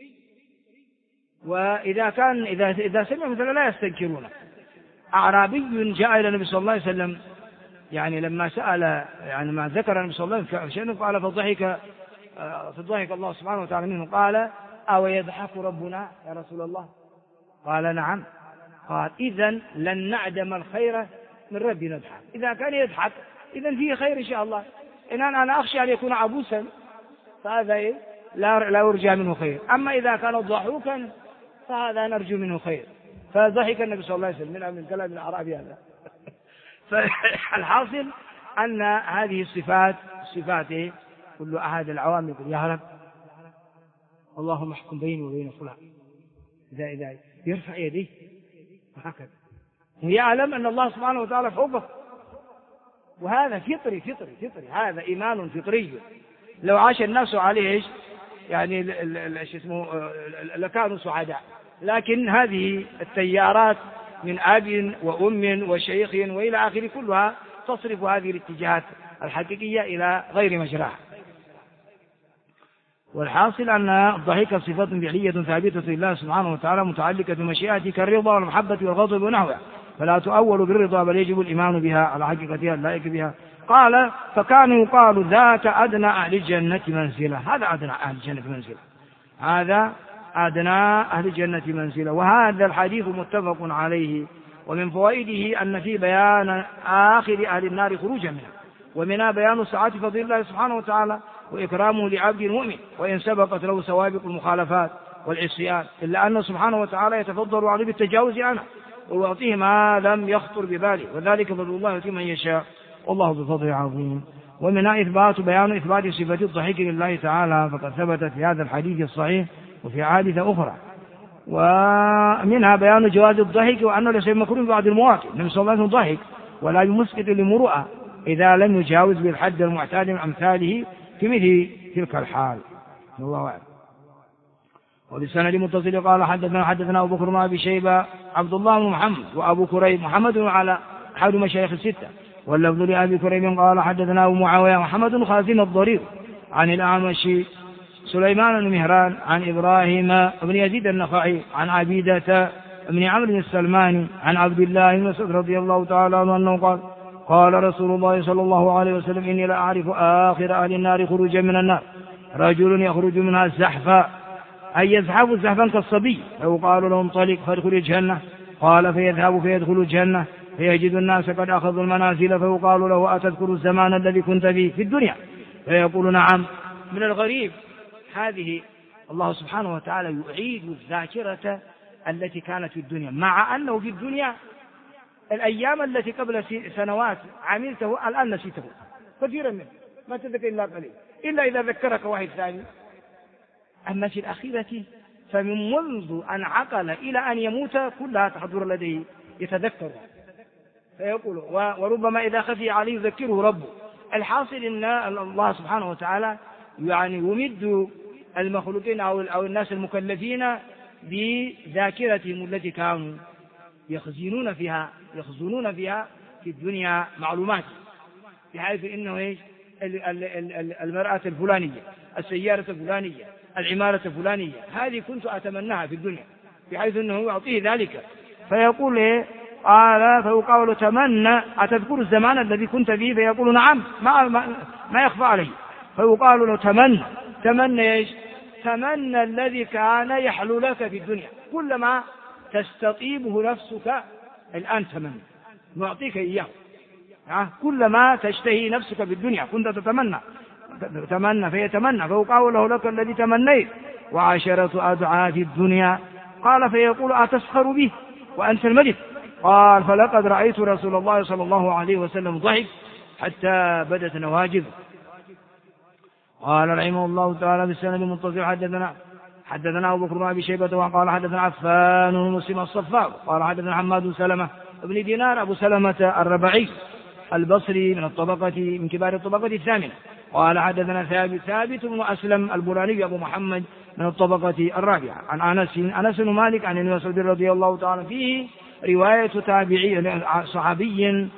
وإذا سمع مثلا لا يستنكرون. أعرابي جاء إلى النبي صلى الله عليه وسلم، يعني لما سأل، يعني ما ذكر النبي صلى الله عليه وسلم شيئا قال فضحك الله سبحانه وتعالى منه، قال أو يضحك ربنا يا رسول الله؟ قال نعم. قال إذن لن نعدم الخير من ربنا نضحك. إذا كان يضحك إذن فيه خير إن شاء الله. إن أنا أخشى أن يكون عبوسا فهذا لا يرجى منه خير، أما إذا كان ضحوكا فهذا نرجو منه خير. فضحك النبي صلى الله عليه وسلم من كلام الأعرابي هذا. فالحاصل أن هذه الصفات كل أحد العوام يقول يا رب اللهم احكم بيني وبين فلان، إذا يرفع يديه وهكذا ويعلم أن الله سبحانه وتعالى فوقه، وهذا فطري، هذا إيمان فطري. لو عاش الناس عليه يعني لكانوا سعداء. لكن هذه التيارات من أب وأم وشيخ وإلى آخره كلها تصرف هذه الاتجاهات الحقيقية إلى غير مجراها. والحاصل أن الضحك صفة فعلية ثابتة لله سبحانه وتعالى متعلقة بمشيئته كالرضا والمحبة والغضب ونحوها، فلا تؤول بالرضا بل يجب الإيمان بها على حقيقتها اللائق بها. قال فكان يقال ذاك أدنى أهل الجنة منزلة، هذا أدنى أهل الجنة منزلة، هذا أدنى أهل الجنة منزلة. وهذا الحديث متفق عليه. ومن فوائده أن في بيان آخر أهل النار خروجا منها، ومنها بيان سعة فضل الله سبحانه وتعالى وإكرامه لعبد المؤمن وإن سبقت له سوابق المخالفات والعصيان، إلا أن سبحانه وتعالى يتفضل عليه بالتجاوز عنه ويعطيه ما لم يخطر بباله، وذلك فضل الله يؤتي من يشاء والله بفضل عظيم. ومنها بيان إثبات صفة الضحك لله تعالى، فقد ثبتت في هذا الحديث الصحيح وفي أحاديث أخرى. ومنها بيان جواز الضحك وأنه ليس مكروه في بعض المواقف، النبي صلى الله عليه وسلم ضحك ولا يمسكت لمروءة إذا لم يجاوز بالحد المعتاد من أمثاله في مثل تلك الحال. الله أعلم. وبالسند متصل قال حدثنا أبو بكر بن أبي شيبة عبد الله بن محمد وأبو كريب محمد على أحد مشايخ الستة، واللفظ لأبي كريب قال حدثنا أبو معاوية محمد بن خازم الضرير عن الأعمش سليمان بن مهران عن إبراهيم بن يزيد النخعي عن عبيدة بن عمرو السلماني عن عبد الله بن مسعود رضي الله تعالى عنه أنه قال رسول الله صلى الله عليه وسلم إني لا أعرف آخر أهل النار خروجا من النار رجل يخرج منها زحفا، أي يزحف زحفا كالصبي، لو قالوا له انطلق فادخل الجنة قال فيذهب فيدخل الجنة فيجد الناس قد أخذوا المنازل فيقال له أتذكر الزمان الذي كنت فيه في الدنيا فيقول نعم. من الغريب هذه الله سبحانه وتعالى يعيد الذاكرة التي كانت في الدنيا، مع أنه في الدنيا الأيام التي قبل سنوات عملته الآن نسيته كثيرا منه، ما تذكر إلا قليل، إلا إذا ذكرك واحد ثاني. أما في الأخيرة فمن منذ أن عقل إلى أن يموت كلها تحضر لديه يتذكر فيقول، وربما إذا خفي عليه يذكره ربه. الحاصل أن الله سبحانه وتعالى يعني يمد المخلوقين أو الناس المكلفين بذاكرتهم التي كانوا يخزنون فيها في الدنيا معلومات، بحيث إنه المرأة الفلانية، السيارة الفلانية، العمارة الفلانية، هذه كنت أتمناها في الدنيا، بحيث أنه يعطيه ذلك. فيقول إيه؟ قال فيقال تمنى أتذكر الزمان الذي كنت فيه؟ فيقول نعم، ما يخفى عليه. فيقال له تمنى إيش؟ تمنى الذي كان يحلو لك في الدنيا، كلما تستطيبه نفسك الآن تمنى، نعطيك إياه. كلما تشتهي نفسك في الدنيا كنت تتمنى فيتمنى. فيقال له لك الذي تمنيت وعشرة أضعاف الدنيا. قال فيقول أتسخر به وأنت الملك؟ قال فلقد رأيت رسول الله صلى الله عليه وسلم ضحك حتى بدت نواجذه. قال رحمه الله تعالى بالسند المتصل حدثنا أبو بكر بن أبي شيبة وقال حدثنا عفان بن مسلم الصفار قال حدثنا حماد سلمة ابن دينار أبو سلمة الربعي البصري من كبار الطبقة الثامنة. قال حدثنا ثابت بن أسلم البراني أبو محمد من الطبقة الرابعة عن أنس بن مالك عن ابن مسعود رضي الله تعالى فيه رواية صحابي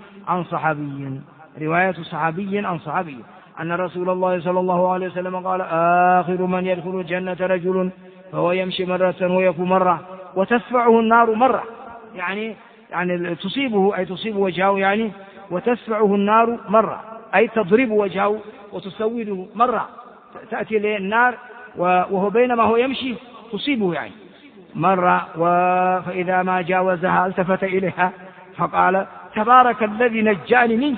عن صحابي أن رسول الله صلى الله عليه وسلم قال آخر من يدخل الجنة رجل فهو يمشي مرة ويكو مرة وتدفعه النار مرة، يعني تصيبه أي تصيب وجهه، يعني وتدفعه النار مرة أي تضرب وجهه وتسوده مرة، تأتي له النار وهو بينما هو يمشي تصيبه يعني مرة. فإذا ما جاوزها التفت إليها فقال تبارك الذي نجاني منك.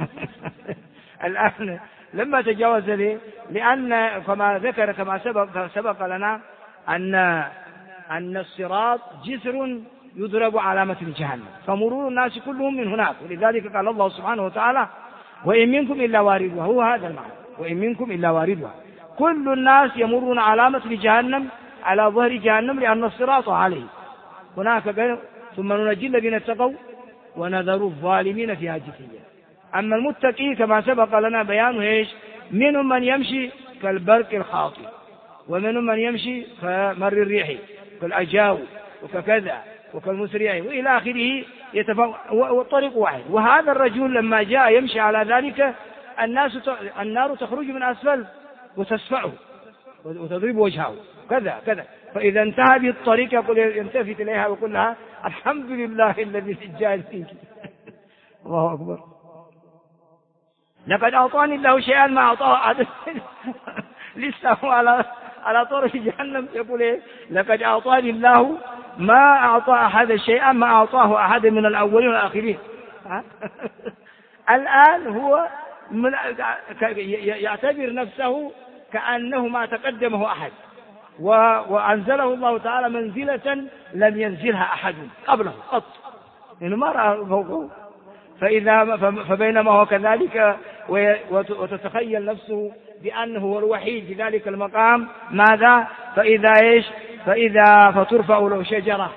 الآن لما تجاوز لأن كما سبق لنا أن الصراط جسر يضرب على متن جهنم، فمرور الناس كلهم من هناك، ولذلك قال الله سبحانه وتعالى وإن منكم إلا واردها، هو هذا المعنى، وإن منكم إلا واردها، كل الناس يمرون على متن جهنم على ظهر جهنم لأن الصراط عليه هناك، ثم ننجي الذين اتقوا ونذر الظالمين فيها جثيا. أما المتقي كما سبق لنا بيانه إيش؟ منهم من يمشي كالبرق الخاطئ، ومنهم من يمشي كمر الريح كالأجاو وككذا وكالمسرع وإلى آخره، والطريق واحد. وهذا الرجل لما جاء يمشي على ذلك النار تخرج من أسفل وتسفعه وتضرب وجهه كذا. فإذا انتهى به الطريق يلتفت إليها ويقول لها الحمد لله الذي نجاني منك. الله أكبر. لقد أعطاني الله شيئا ما أعطاه أحد. لسه على طرف جهنم يقول إيه؟ لقد أعطاني الله ما أعطى أحد شيئا ما أعطاه أحد من الأولين والآخرين. الآن هو يعتبر نفسه كأنه ما تقدمه أحد، وأنزله الله تعالى منزلة لم ينزلها أحد قبله قط، لأنه ما رأى فوقه. فبينما هو كذلك وتتخيل نفسه بأنه هو الوحيد في ذلك المقام، ماذا؟ فإذا فترفع له شجرة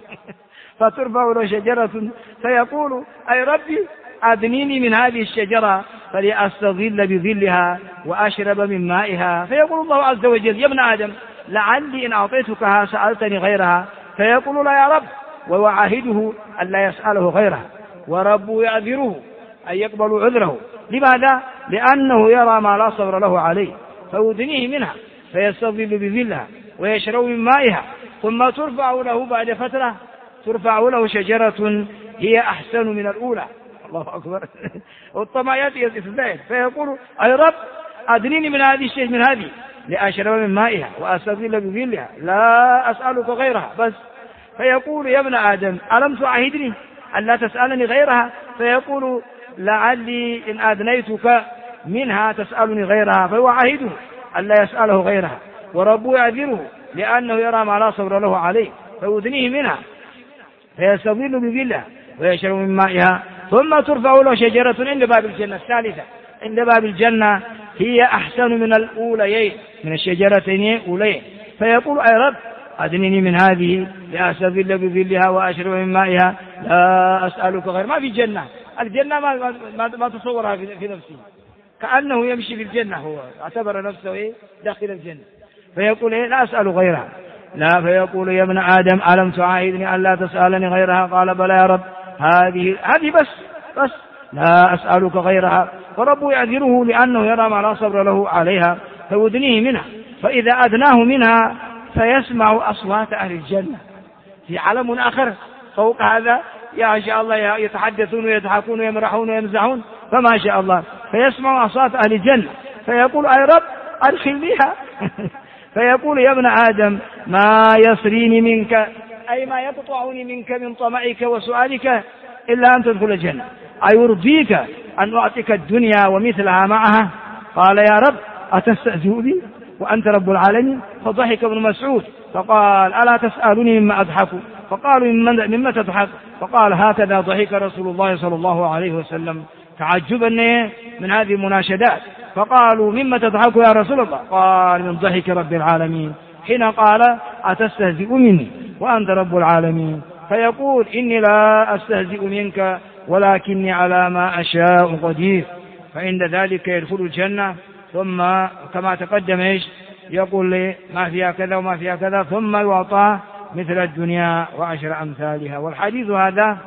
فيقول أي ربي أدنيني من هذه الشجرة فلأستظل بظلها وأشرب من مائها. فيقول الله عز وجل يا ابن آدم لعلي إن أعطيتكها سألتني غيرها، فيقول لا يا رب، ويعاهده أن لا يسأله غيرها، وربه يعذره أن يقبل عذره. لماذا؟ لأنه يرى ما لا صبر له عليه، فيدنيه منها فيستظل بظلها ويشرب من مائها، ثم ترفع له بعد فترة شجرة هي أحسن من الأولى. الله أكبر. والطمايات يتزايد، فيقول أي رب أدنيني من هذه لأشرب من مائها وأستظل بظلها لا أسألك غيرها بس. فيقول يا ابن آدم ألم تعاهدني ألا تسألني غيرها؟ فيقول لعلي إن أدنيتك منها تسألني غيرها، فيعاهده ألا يسأله غيرها، وربه يعذره لأنه يرى ما لا صبر له عليه، فيدنيه منها فيستظل بظلها ويشرب من مائها، ثم ترفع له شجرة عند باب الجنة الثالثة، عند باب الجنة هي أحسن من الأوليين، من الشجرتين الأوليين. فيقول أي رب أدنني من هذه لأستظل بظلها وأشرب من مائها لا أسألك غير. ما في جنة، الجنة ما تصورها في نفسه، كأنه يمشي في الجنة، هو اعتبر نفسه داخل الجنة. فيقول لا أسأل غيرها، لا. فيقول يا ابن آدم ألم تعاهدني أن لا تسألني غيرها؟ قال بلى يا رب، هذه بس. لا أسألك غيرها. فربه يعذره لأنه يرى ما لا صبر له عليها فيدنيه منها، فإذا أدناه منها فيسمع أصوات أهل الجنة في عالم آخر فوق هذا، يا شاء الله يتحدثون ويضحكون ويمرحون ويمزحون، فما شاء الله فيسمع أصوات أهل الجنة فيقول أي رب أدخلنيها فيقول يا ابن آدم ما يصريني منك، أي ما يقطعني منك من طمعك وسؤالك إلا أن تدخل الجنة، أيرضيك أن أعطيك الدنيا ومثلها معها؟ قال يا رب أتستهزئ بي وأنت رب العالمين؟ فضحك ابن مسعود فقال ألا تسألني مما أضحك؟ فقالوا مما تضحك؟ فقال هكذا ضحك رسول الله صلى الله عليه وسلم تعجبا من هذه المناشدات. فقالوا مما تضحك يا رسول الله؟ قال من ضحك رب العالمين حين قال أتستهزئ مني وأنت رب العالمين؟ فيقول إني لا أستهزئ منك ولكني على ما أشاء قدير. فعند ذلك يدخل الجنة، ثم كما تقدم يقول لي ما فيها كذا وما فيها كذا، ثم يعطى مثل الدنيا وعشر أمثالها. والحديث هذا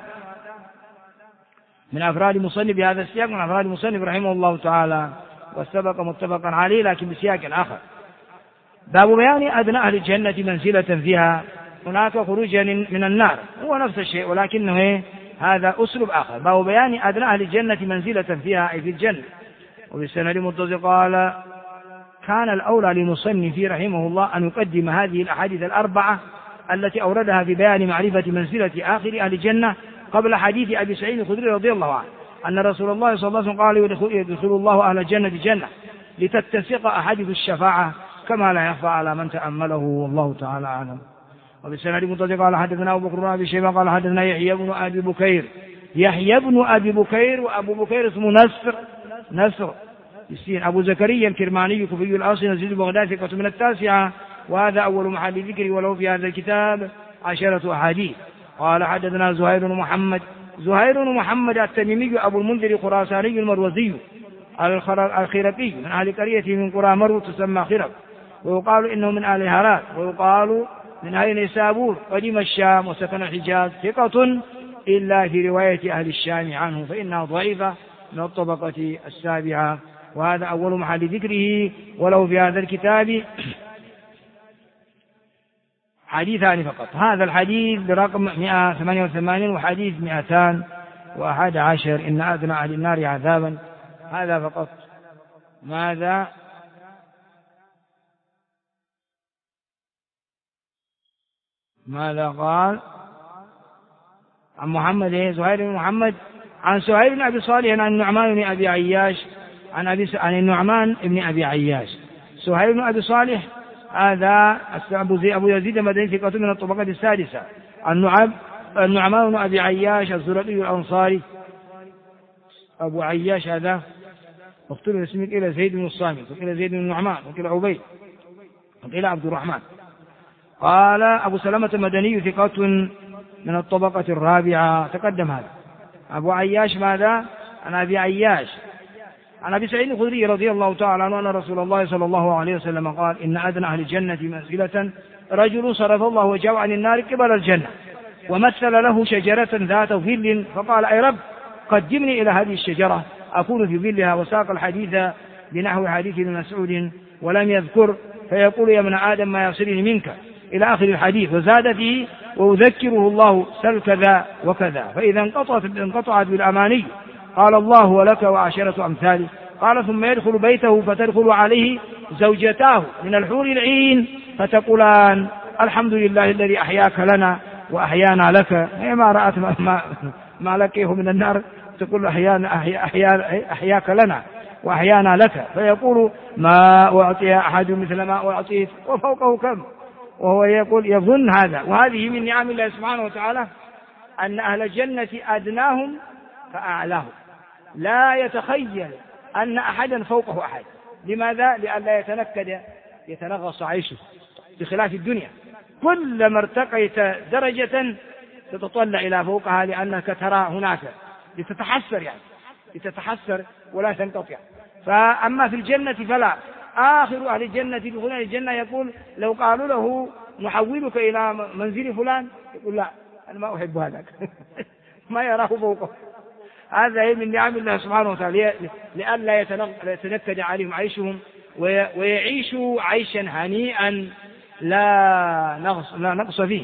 من أفراد مصنف بهذا السياق، من أفراد مصنف رحمه الله تعالى، والسبق متفقا عليه لكن بسياق آخر. باب بيان أدنى أهل الجنة منزلة فيها، هناك خروجا من النار، هو نفس الشيء ولكنه هذا أسلوب آخر. باب بيان أدنى أهل الجنة منزلة فيها أي في الجنة. وبالسند المتصل قال كان الأولى لمصنف رحمه الله أن يقدم هذه الأحاديث الأربعة التي أوردها في بيان معرفة منزلة آخر أهل الجنة قبل حديث أبي سعيد الخدري رضي الله عنه أن رسول الله صلى الله عليه وسلم قال يدخل الله أهل الجنة جنة لتتسق أحاديث الشفاعة كما لا يخفى على من تأمله، والله تعالى أعلم. وبالسند المتصل قال حدثنا أبو بكر بن أبي شيبة قال حدثنا يحيى بن أبي بكير. يحيى بن أبي بكير، وأبو بكير اسمه نصر السين، أبو زكريا الكرماني كوفي الأصل نزيل بغداد ثقة من التاسعة، وهذا أول محل ذكر وله في هذا الكتاب 10 أحاديث. قال حدثنا زهير بن محمد التميمي أبو المنذر خراساني المروزي الخرقي من أهل قرية من قرى مرو تسمى خرق، ويقال إنه من أهل هرات، ويقال من أهل نيسابور قديم الشام وسكن الحجاز، ثقة إلا في رواية أهل الشام عنه فإنها ضعيفة من الطبقة السابعة. وهذا أول محل ذكره وله في هذا الكتاب حديثان فقط، هذا الحديث برقم 188 وحديث 211 إن أدنى أهل النار عذابا، هذا فقط. ماذا قال عن محمد زهير بن محمد عن سهيل بن أبي صالح عن النعمان بن أبي عياش عن النعمان بن أبي عياش. سهيل بن أبي صالح هذا أبو يزيد المدني ثقة من الطبقة السادسة. النعمان بن أبي عياش الزرقي الأنصاري أبو عياش هذا مختلف اسمه إلى زيد بن الصامت وإلى زيد بن النعمان وإلى عبيد وإلى عبد الرحمن. قال أبو سلمة المدني ثقة من الطبقة الرابعة، تقدم هذا. أبو عياش ماذا؟ عن أبي عياش عن أبي سعيد الخدري رضي الله تعالى عنه أن رسول الله صلى الله عليه وسلم قال إن أدنى أهل الجنة منزلة رجل صرف الله وجهه عن النار قبل الجنة ومثل له شجرة ذات ظل فقال أي رب قدمني إلى هذه الشجرة أكون في ظلها، وساق الحديث بنحو حديث ابن مسعود ولم يذكر، فيقول يا ابن آدم ما يصلني منك إلى آخر الحديث، وزاد فيه ويذكره الله سل كذا وكذا، فإذا انقطعت بالأماني قال الله ولك وعشرة أمثاله. قال ثم يدخل بيته فتدخل عليه زوجتاه من الحور العين فتقولان الحمد لله الذي أحياك لنا وأحيانا لك، هي ما رأت ما لقيه من النار تقول أحياك لنا وأحيانا لك، فيقول ما أعطي أحد مثل ما أعطيت وفوقه كم، وهو يقول يظن هذا. وهذه من نعم الله سبحانه وتعالى أن أهل الجنة أدناهم فأعلاهم، لا يتخيل أن أحدا فوقه أحد. لماذا؟ لئلا يتنغص عيشه، بخلاف الدنيا كلما ارتقيت درجة تتطلع إلى فوقها لأنك ترى هناك لتتحسر ولا تنقطع. فأما في الجنة فلا، آخر أهل الجنة دخول الجنة يقول لو قالوا له نحولك إلى منزل فلان يقول لا أنا ما أحب هذاك ما يراه فوقه. هذا من نعم الله سبحانه وتعالى لئلا يتنكد عليهم عيشهم ويعيشوا عيشا هنيئا لا نقص فيه.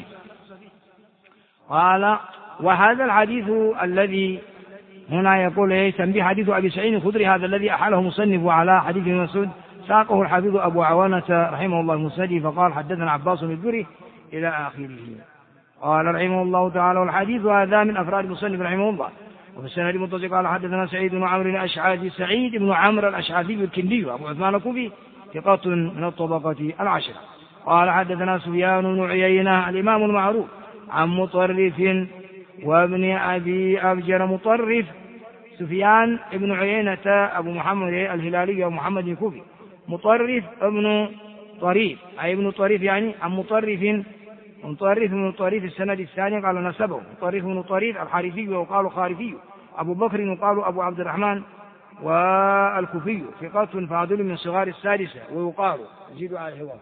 قال وهذا الحديث الذي هنا يقول تنبيه حديث أبي سعيد الخدري هذا الذي أحاله مصنف على حديث ابن مسعود ساقه الحافظ أبو عوانة رحمه الله المسندي فقال حدثنا عباس بن الدري إلى آخره. قال رحمه الله تعالى والحديث هذا من أفراد المصنف رحمه الله. وفي السند المتصل قال حدثنا سعيد بن عمرو الأشعثي سعيد بن عمرو الأشعثي الكندي أبو عثمان الكوفي ثقة من الطبقة العشرة. قال حدثنا سفيان بن عيينة الإمام المعروف عن مطرف وابن أبي أبجر. مطرف سفيان بن عيينة أبو محمد الهلالي ومحمد الكوفي. مطرف ابن طريف أي ابن طريف يعني عن مطرف من طريف السند الثاني قال نسبه مطرف من طريف الحارثي وقال خارفي أبو بكر وقال أبو عبد الرحمن والكوفي ثقة فاضل من صغار السادسة ويقال زيد على الحوار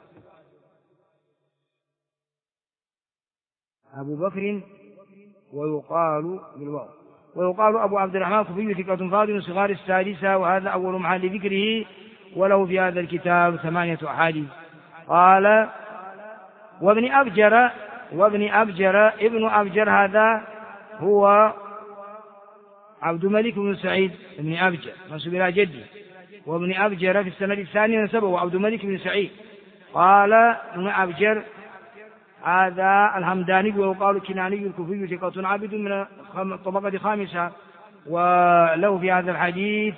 أبو بكر ويقال بالواو ويقال أبو عبد الرحمن الكوفي ثقة فاضل من صغار السادسة وهذا أول محل ذكره وله في هذا الكتاب 8 أحاديث. قال وابن أبجر ابن أبجر هذا هو عبد الملك بن سعيد ابن أبجر منسوب إلى جدي وابن أبجر في السند الثاني نسبه وعبد الملك بن سعيد. قال ابن أبجر هذا الهمداني ويقال كناني الكوفي ثقة عابد من الطبقة خامسة وله في هذا الحديث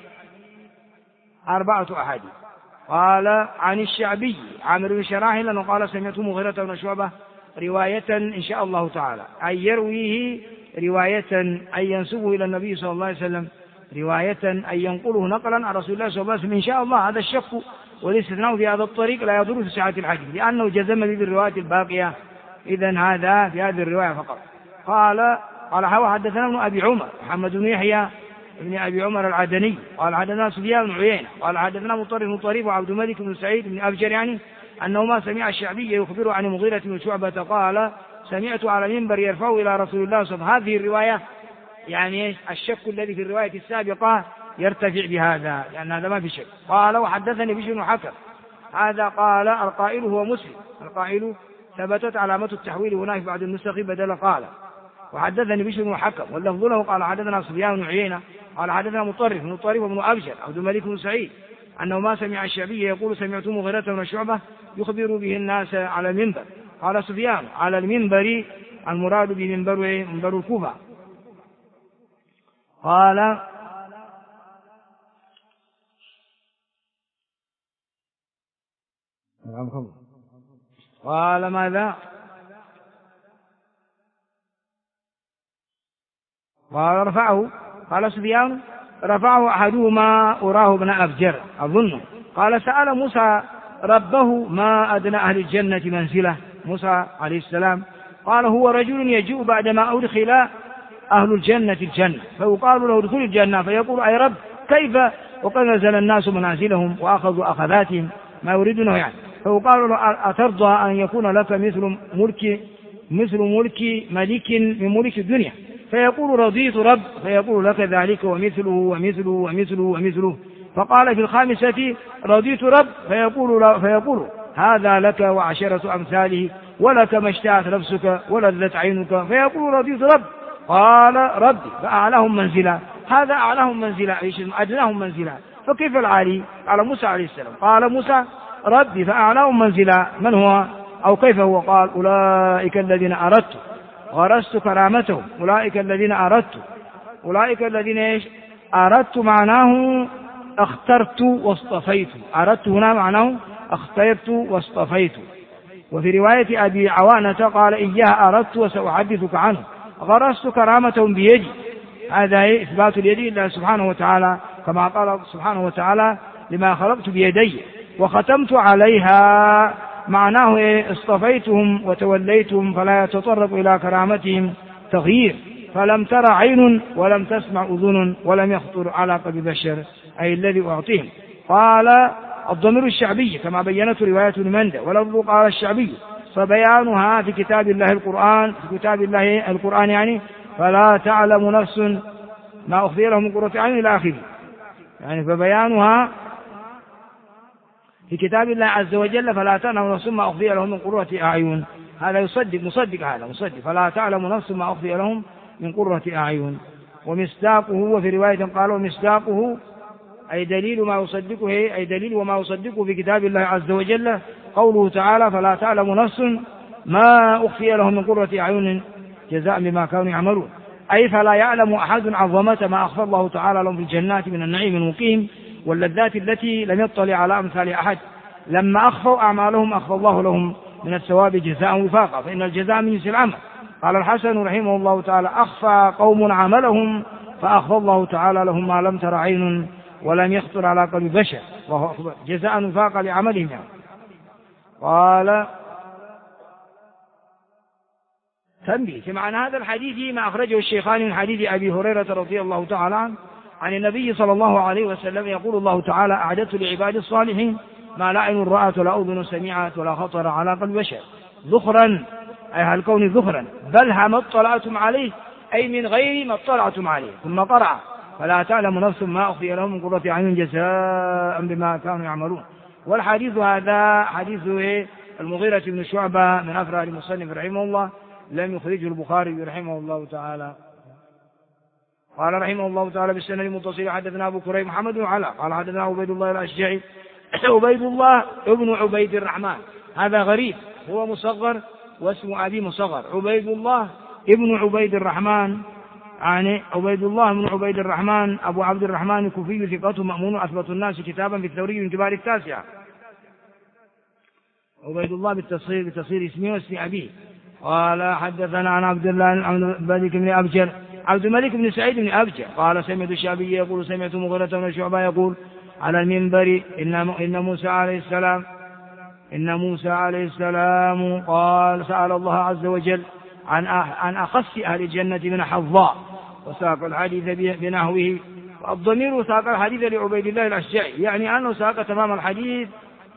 4 أحاديث. قال عن الشعبي عامر بن شراحل أنه قال سمعت مغيرة بن شعبة رواية إن شاء الله تعالى أي يرويه رواية أي ينسبه إلى النبي صلى الله عليه وسلم رواية أي ينقله نقلا عن رسول الله صلى الله عليه وسلم إن شاء الله. هذا الشك والاستثناء في هذا الطريق لا يضر في سعة الحديث لأنه جزم به بالروايات الباقية إذن هذا في هذه الرواية فقط. قال حدثنا ابن أبي عمر محمد بن يحيى ابن أبي عمر العدني قال حدثنا سفيان بن عيينة قال حدثنا مطرف وعبد الملك بن سعيد بن أبجر يعني أنه ما سمع الشعبي يخبر عن مغيرة بن شعبة قال سمعت على المنبر يرفع إلى رسول الله صلى الله عليه وسلم. هذه الرواية يعني الشك الذي في الرواية السابقة يرتفع بهذا لأن هذا ما في شك. قال وحدثني بشر بن حكم هذا قال القائل هو مسلم القائل ثبتت علامة التحويل هناك بعد النسخ بدل قال وحدثني بشر بن حكم واللفظ له قال حدثنا سفيان بن عيينة قال حدثنا مطرف بن أبجر عبد الملك بن سعيد أنه ما سمع الشعبي يقول سمعت مغيرة بن شعبة يخبر به الناس على المنبر. قال سفيان على المنبر المراد بمنبر الكوفة. قال ماذا؟ قال رفعه قال سفيان رفعه أحدهما أراه ابن أبجر أظنه. قال سأل موسى ربه ما أدنى أهل الجنة منزله موسى عليه السلام قال هو رجل يجيء بعدما أدخل أهل الجنة فيقال له ادخل الجنة فيقول أي رب كيف وقد نزل الناس منازلهم وأخذوا أخذاتهم ما يريدونه يعني فيقال له أترضى أن يكون لك مثل ملك ملك من ملك الدنيا فيقول رضيت رب فيقول لك ذلك ومثله ومثله ومثله ومثله. فقال في الخامسة رضيت رب فيقول هذا لك وعشرة أمثاله ولك ما اشتهت نفسك ولذت عينك فيقول رضيت رب. قال ربي فأعلاهم منزلا هذا أعلاهم منزلا أدناهم منزلا فكيف العالي؟ على موسى عليه السلام قال موسى ربي فأعلاهم منزلا من هو أو كيف هو؟ قال أولئك الذين أردت غرست كرامتهم أولئك الذين أردت معناه اخترت واصطفيت أردت هنا معناه اخترت واصطفيت. وفي رواية أبي عوانة قال إياه أردت وسأحدثك عنه غرست كرامتهم بيدي هذا إثبات اليد لله سبحانه وتعالى كما قال سبحانه وتعالى لما خلقت بيدي وختمت عليها معناه اصطفيتهم وتوليتهم فلا يتطرق إلى كرامتهم تغيير فلم تر عين ولم تسمع أذن ولم يخطر على قلب بشر أي الذي أعطيهم. قال الضمير الشعبي كما بينت رواية المندى ولفظ قال الشعبي فبيانها في كتاب الله القرآن يعني فلا تعلم نفس ما أخفي لهم من قرة أعين إلى آخره. يعني فبيانها في كتاب الله عز وجل فلا تعلم نفس ما أخفي لهم من قرة أعين، هذا مصدق هذا فلا تعلم نفس ما أخفي لهم من قرة أعين. ومصداقه، وفي رواية قالوا مصداقه أي دليل ما يصدقه، أي دليل وما يصدقه في كتاب الله عز وجل قوله تعالى فلا تعلم نفس ما أخفي لهم من قرة أعين جزاء بما كانوا يعملون، أي فلا يعلم أحد عظمة ما أخفى الله تعالى لهم في الجنات من النعيم المقيم واللذات التي لم يطلع على أمثال أحد. لما أخفوا أعمالهم أخفى الله لهم من الثواب جزاء وفاقا، فإن الجزاء من جنس العمل. قال الحسن رحمه الله تعالى أخفى قوم عملهم فأخفى الله تعالى لهم ما لم تر عين ولم يخطر على قلب بشر، وهو أكبر جزاء وفاقا لعملهم. قال تنبيه في معنى هذا الحديث ما أخرجه الشيخان من حديث أبي هريرة رضي الله تعالى عنه عن النبي صلى الله عليه وسلم يقول الله تعالى أعددت لعباد الصالحين ما لا عين رأت ولا أذن سمعت ولا خطر على قلب بشر ذخرا، أي هالكون ذخرا، بل ما اطلعتم عليه، أي من غير ما اطلعتم عليه. ثم قرأ فلا تعلم نفس ما أخفي لهم من قرة أعين جزاء بما كانوا يعملون. والحديث هذا حديث المغيرة بن شعبة من أفراد المصنف رحمه الله، لم يخرجه البخاري رحمه الله تعالى. قال رحمه الله تعالى بالسند المتصل حدثنا أبو كريم محمد بن علاء قال حدثنا عبيد الله الأشجعي عبيد الله ابن عبيد الرحمن، هذا غريب، هو مصغر واسم أبي مصغر، عبيد الله ابن عبيد الرحمن، يعني عبيد الله بن عبيد الرحمن أبو عبد الرحمن الكوفي ثقة مأمون أثبت الناس كتابا في الثوري من كبار التاسعة. عبيد الله بالتصغير اسمه واسم أبيه. قال حدثنا عن عبد الملك بن سعيد بن أبجر قال سمعت الشعبي يقول سمعت مغيرة بن شعبة يقول على المنبر إن موسى عليه السلام قال سأل الله عز وجل عن أخص أهل الجنة من حظاء، وساق الحديث بنحوه، والضمير ساق الحديث لعبيد الله الأشجعي، يعني أنه ساق تمام الحديث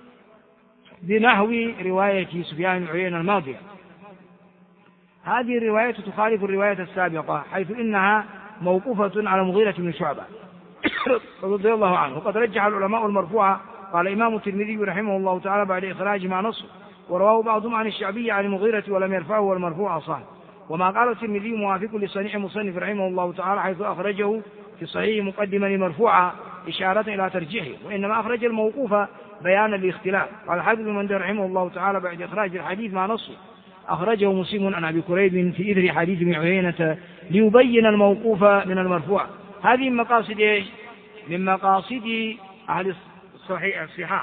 بنحو رواية سفيان بن عيينة الماضية. هذه الرواية تخالف الرواية السابقة حيث إنها موقوفة على مغيرة بن شعبة رضي الله عنه، وقد رجح العلماء المرفوعة. قال إمام الترمذي رحمه الله تعالى بعد إخراج ما نص، ورواه بعضهم عن الشعبي عن المغيرة ولم يرفعه والمرفوع صحيح. وما قال الترمذي موافق لصنيع مصنف رحمه الله تعالى حيث أخرجه في صحيح مقدما مرفوعا إشارة إلى ترجيحه، وإنما أخرج الموقوف بيانا لاختلاف. قال الحافظ ابن مندى رحمه الله تعالى بعد إخراج الحديث ما نص أخرجه مسلم عن أبي كريب في إثر حديث ابن عيينة ليبين الموقوف من المرفوع. هذه من مقاصد إيش؟ من مقاصد أهل الصحاح.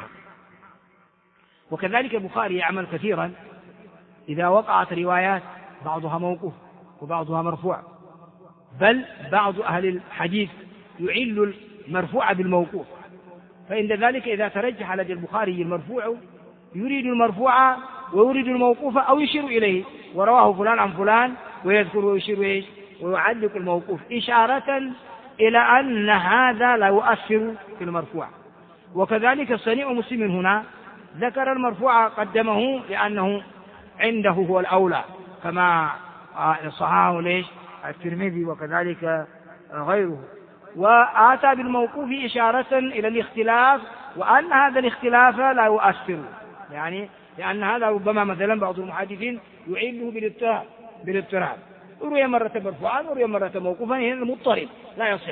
وكذلك البخاري يعمل كثيرا إذا وقعت روايات بعضها موقوف وبعضها مرفوع، بل بعض أهل الحديث يعل المرفوع بالموقوف، فإن ذلك إذا ترجح لدى البخاري المرفوع يريد المرفوع ويريد الموقوف أو يشير إليه، ورواه فلان عن فلان ويذكر ويشير إيش ويعلق الموقوف إشارة إلى أن هذا لا يؤثر في المرفوع. وكذلك صنيع مسلم هنا ذكر المرفوع قدمه لأنه عنده هو الأولى، كما صححه ليش الترمذي وكذلك غيره، وآتى بالموقوف إشارة إلى الاختلاف وأن هذا الاختلاف لا يؤثر، يعني لأن هذا ربما مثلا بعض المحدثين يعله بالاضطراب، روي مرة مرفوعا وروي مرة موقوفا، هنا المضطرب لا يصح،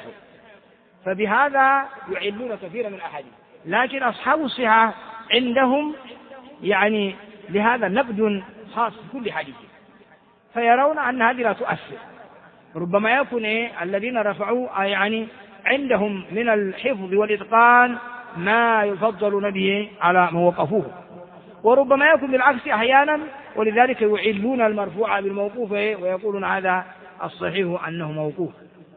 فبهذا يعلون كثيرا من الأحاديث. لكن أصحاب الصحة عندهم يعني لهذا نقد خاص في كل حديث، فيرون أن هذه لا تؤثر. ربما يكون الذين رفعوا يعني عندهم من الحفظ والإتقان ما يفضلون به على ما وقفوه، وربما يكون بالعكس أحيانا، ولذلك يعلون المرفوع بالموقوف ويقولون هذا الصحيح أنه موقوف.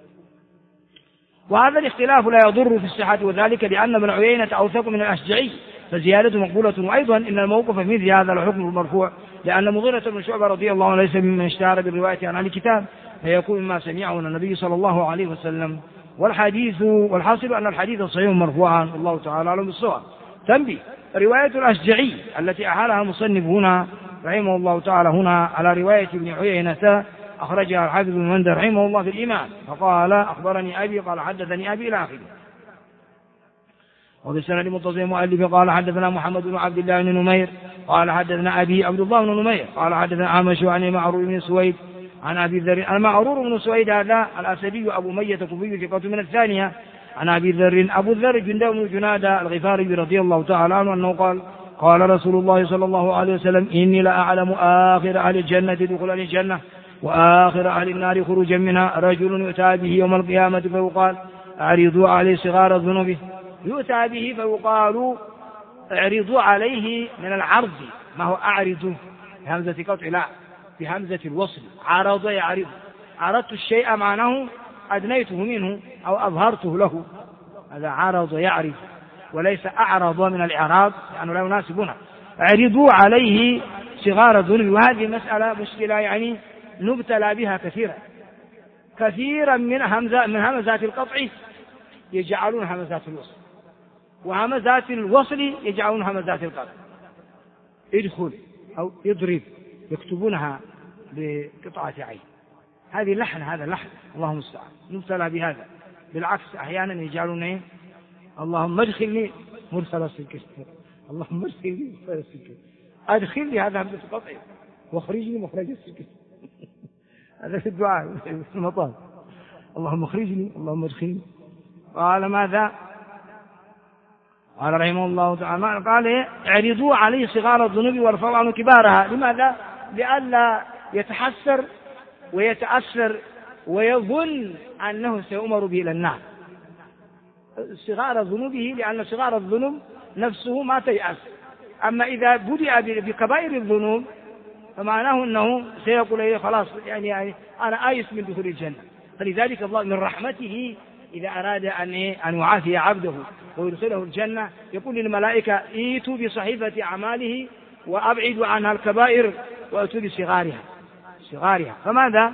وهذا الاختلاف لا يضر في الصحة، وذلك لأن ابن عيينة أوثق من الأشجعي فزيادته مقبولة. وأيضا إن الموقف في مثل هذا الحكم المرفوع، لأن مغيرة بن شعبة رضي الله عنه ليس ممن اشتهر بالرواية عن أهل الكتاب، فيكون مما سمعه النبي صلى الله عليه وسلم. والحاصل أن الحديث صحيح مرفوعا، والله تعالى أعلم بالصواب. تنبيه: رواية الأشجعي التي أحالها المصنف هنا رحمه الله تعالى هنا على رواية ابن عيينة أخرجها الحافظ بن منذر رحمه الله في الإيمان، فقال أخبرني أبي قال حدثني أبي إلى آخره. وفي السند المتصل المؤلف قال حدثنا محمد بن عبد الله بن نمير قال حدثنا أبي عبد الله بن نمير قال حدثنا أعمش عن معرور بن سويد عن أبي ذر. المعرور بن سويد هذا الأسدي أبو أمية كوفي ثقة من الثانية. عن أبي ذر أبو الذر جندب بن جنادة الغفاري رضي الله تعالى عنه أنه قال قال رسول الله صلى الله عليه وسلم إني لأعلم آخر أهل الجنة دخولا الجنة وآخر أهل النار خروجا منها رجل يؤتى به يوم القيامة فيقال أعرضوا عليه صغار الذنوب. يؤتى به فيقال اعرضوا عليه من العرض، ما هو أعرضوا بهمزة قطع لا بهمزة الوصل، عرض يعرض، عرضت الشيء معناه أدنيته منه أو أظهرته له، هذا عرض يعرض وليس أعرض من الإعراض لأنه لا يناسبنا. اعرضوا عليه صغار الذنوب. وهذه مسألة مشكلة يعني نبتلى بها كثيرا من همزات القطع يجعلون همزات الوصل، وهمزات الوصل يجعلون همزات القطع. ادخل أو يضرب يكتبونها بقطعة عين، هذه لحن، هذا لحن اللهم المستعان، نبتلى بهذا. بالعكس أحيانا يجعلون اللهم ادخلني مرسل السكر، اللهم ادخلني مرسل السكر، أدخل لي هذا همزة قطع واخرجني مخرج السكر. هذا في الدعاء في المطار، اللهم اخرجني اللهم ادخلني. قال ماذا؟ قال رحمه الله تعالى قال اعرضوا عليه صغار الذنوب وارفعوا عنه كبارها. لماذا؟ لئلا يتحسر ويتأثر ويظن أنه سيؤمر به إلى النار. صغار ذنوبه لأن صغار الذنوب نفسه ما تيأس، أما إذا بدأ بكبائر الذنوب فمعناه أنه سيقول إيه خلاص يعني أنا آيس من دخول الجنة. فلذلك الله من رحمته إذا أراد أن يعافي عبده ويدخله الجنة يقول للملائكة ائتوا بصحيفة أعماله وأبعدوا عنها الكبائر وأتوا بصغارها. فماذا؟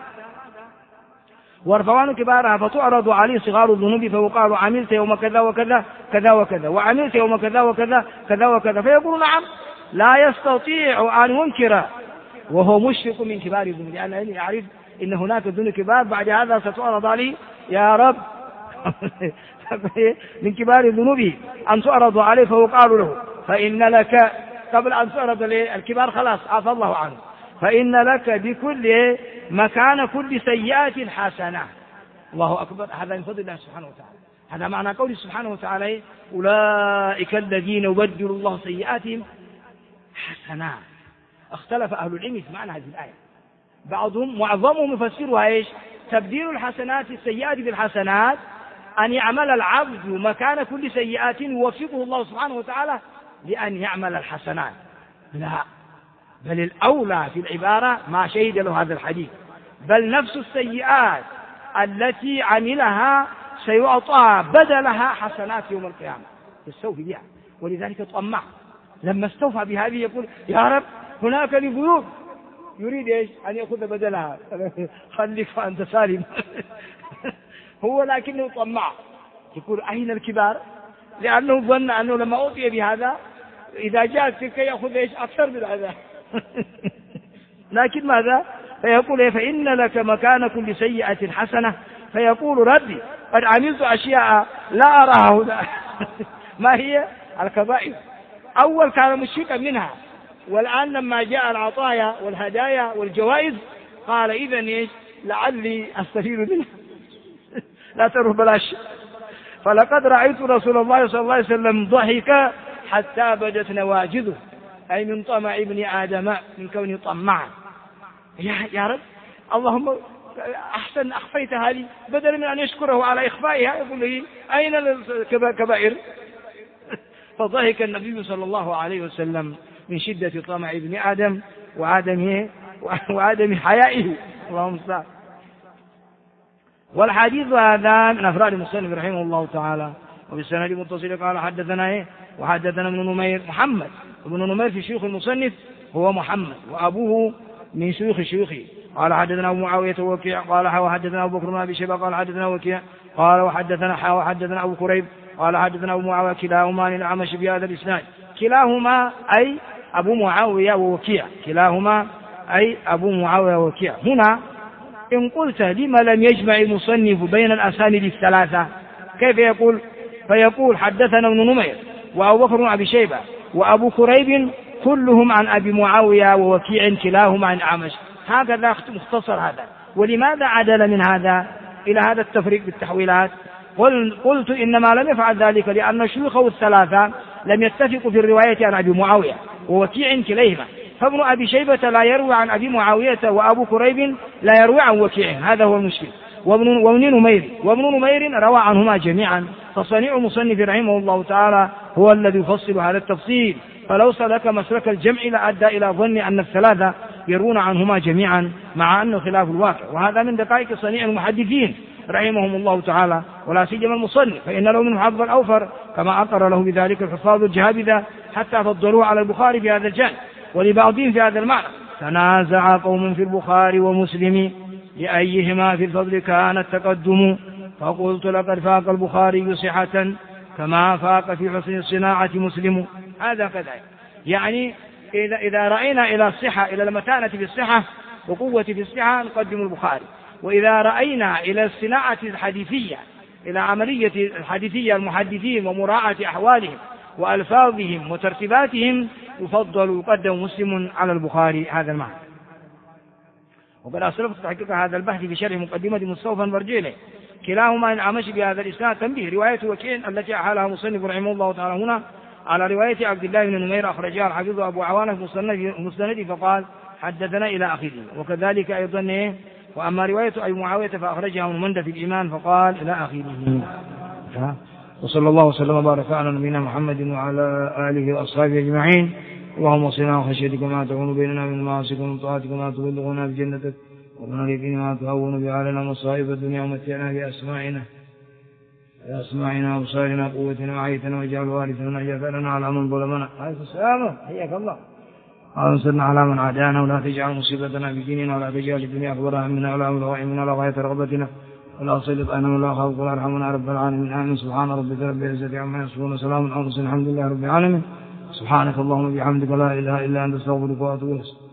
وارفعوا كبارها فتعرض عليه صغار الذنوب فيقال عملت يوم كذا وكذا كذا وكذا وعملت يوم كذا وكذا كذا وكذا، فيقول نعم لا يستطيع أن ينكر وهو مشفق من كبار الذنوب، لأنه يعرف إن هناك ذنوب كبار بعد هذا ستعرض عليه يا رب من كبار الذنوب أن تعرض عليه فيقال له فإن لك قبل أن تعرض الكبار خلاص عفى الله عنه، فإن لك بكل مكان كل سيئات حسنة. الله أكبر، هذا من فضل الله سبحانه وتعالى. هذا معنى قوله سبحانه وتعالى أولئك الذين يبدل الله سيئاتهم حسنات. اختلف أهل العلم في معنى هذه الآية، بعضهم معظمهم يفسرها ايش؟ تبديل الحسنات السيئات بالحسنات، أن يعمل العبد مكان كل سيئات يوفقه الله سبحانه وتعالى لأن يعمل الحسنات. لا، بل الأولى في العبارة ما شهد له هذا الحديث، بل نفس السيئات التي عملها سيعطى بدلها حسنات يوم القيامة يستوفي بها. ولذلك طمع لما استوفى بهذه يقول يا رب هناك لذنوب يريد ايش؟ أن يأخذ بدلها، خليك فأنت سالم. هو لكنه طمع يقول أين الكبار؟ لأنه ظن أنه لما أوتي بهذا إذا جاء تلك يأخذ ايش؟ أكثر من هذا. لكن ماذا؟ فيقول فإن لك مكان كل سيئة حسنة، فيقول ربي قد عملت أشياء لا أراها هنا. ما هي؟ الكبائر. أول كان مشفقا منها، والآن لما جاء العطايا والهدايا والجوائز قال إذن إيش؟ لعلي أستفيد منها. لا تروح بلاش. فلقد رأيت رسول الله صلى الله عليه وسلم ضحك حتى بدت نواجذه، أي من طمع ابن آدم، من كونه طمعا. يا رب اللهم أحسن أخفيتها لي، بدل من أن يشكره على إخفائها يقول لي أين الكبائر؟ فضحك النبي صلى الله عليه وسلم من شدة طمع ابن آدم وعدم حيائه. اللهم صل. والحديث هذا من أفراد المصنف رحمه الله تعالى. وبالسند المتصل قال حدثنا وحدثنا ابن نمير محمد، ابن نمير في شيوخ المصنف هو محمد، وأبوه من شيوخ شيوخه. قال حدثنا أبو معاوية وكيع قال وحدثنا أبو بكر بن أبي شيبة قال حدثنا وكيع قال وحدثنا أبو كريب قال حدثنا أبو معاوية كلاهما عن الأعمش بهذا الإسناد. كلاهما أي أبو معاوية ووكيع، كلاهما أي أبو معاوية ووكيع. هنا إن قلت لما لم يجمع المصنف بين الأسانيد الثلاثة كيف يقول؟ فيقول حدثنا ابن نمير وأبو بكر بن أبي شيبة وأبو كريب كلهم عن أبي معاوية ووكيع كلاهما عن أعمش. هكذا مختصر هذا. ولماذا عدل من هذا إلى هذا التفريق بالتحويلات؟ قلت إنما لم يفعل ذلك لأن شيوخه الثلاثة لم يتفقوا في الرواية عن أبي معاوية ووكيع كليهما، فابن أبي شيبة لا يروي عن أبي معاوية وأبو كريب لا يروي عن وكيع، هذا هو المشكل. وابن نمير روى عنهما جميعا. فصنيع المصنف رحمه الله تعالى هو الذي يفصل هذا التفصيل، فلو سلك مسلك الجمع لأدى إلى ظن أن الثلاثة يرون عنهما جميعا مع أنه خلاف الواقع. وهذا من دقائق صنيع المحدثين رحمهم الله تعالى، ولا سيما المصنف، فإن له من حظ الأوفر كما أقر له بذلك الحفاظ الجهابذة حتى فضلوه على البخاري في هذا الجانب، ولبعضهم في هذا المعنى. تنازع قوم في البخاري ومسلم لأيهما في الفضل كان التقدم، فقلت لقد فاق البخاري صحة كما فاق في حسن الصناعة مسلم. هذا كذلك، يعني إذا رأينا إلى الصحة، إلى المتانة في الصحة وقوة في الصحة نقدم البخاري، وإذا رأينا إلى الصناعة الحديثية، إلى عملية الحديثية المحدثين ومراعاة أحوالهم وألفاظهم وترتيباتهم يقدم مسلم على البخاري. هذا المعنى. وقد أسلفت تحقيق هذا البحث في شرح مقدمة مصطفى مرجيله كلاهما إن عمش بهذا الإسناد تنبيه رواية وكيع التي أحالها مصنف رحمه الله تعالى هنا على رواية عبد الله بن نمير أخرجها الحافظ أبو عوانة في مسنده فقال حدثنا إلى آخره. وكذلك أيضا وأما رواية أبي معاوية فأخرجها ابن مندة في الإيمان فقال إلى آخره. وصلى الله وسلم وبارك على نبينا محمد وعلى آله وأصحابه أجمعين. اللهم صلنا وخشيتك ما تكون بيننا من معاصيك ومن طاعتك ما تبلغنا بجنتك ومن اليقين ما تهون بعلنا مصائب الدنيا ومتعنا بأسماعنا وأبصارنا قوتنا وعيتنا واجعل وارثنا جثلنا على من ظلمنا. عليكم السلام حياك الله. وانصرنا على من عادانا ولا تجعل مصيبتنا في ديننا ولا تجعل الدنيا أكبر همنا ولا مبلغ علمنا ولا غاية رغبتنا ولا تسلط علينا ولا خافك ولا ارحمنا رب العالمين. آمين. سبحان ربك رب العزة عما يصفون وسلام على المرسلين الحمد لله رب العالمين. سبحانك اللهم وبحمدك لا إله إلا أنت أستغفرك وأتوب إليك.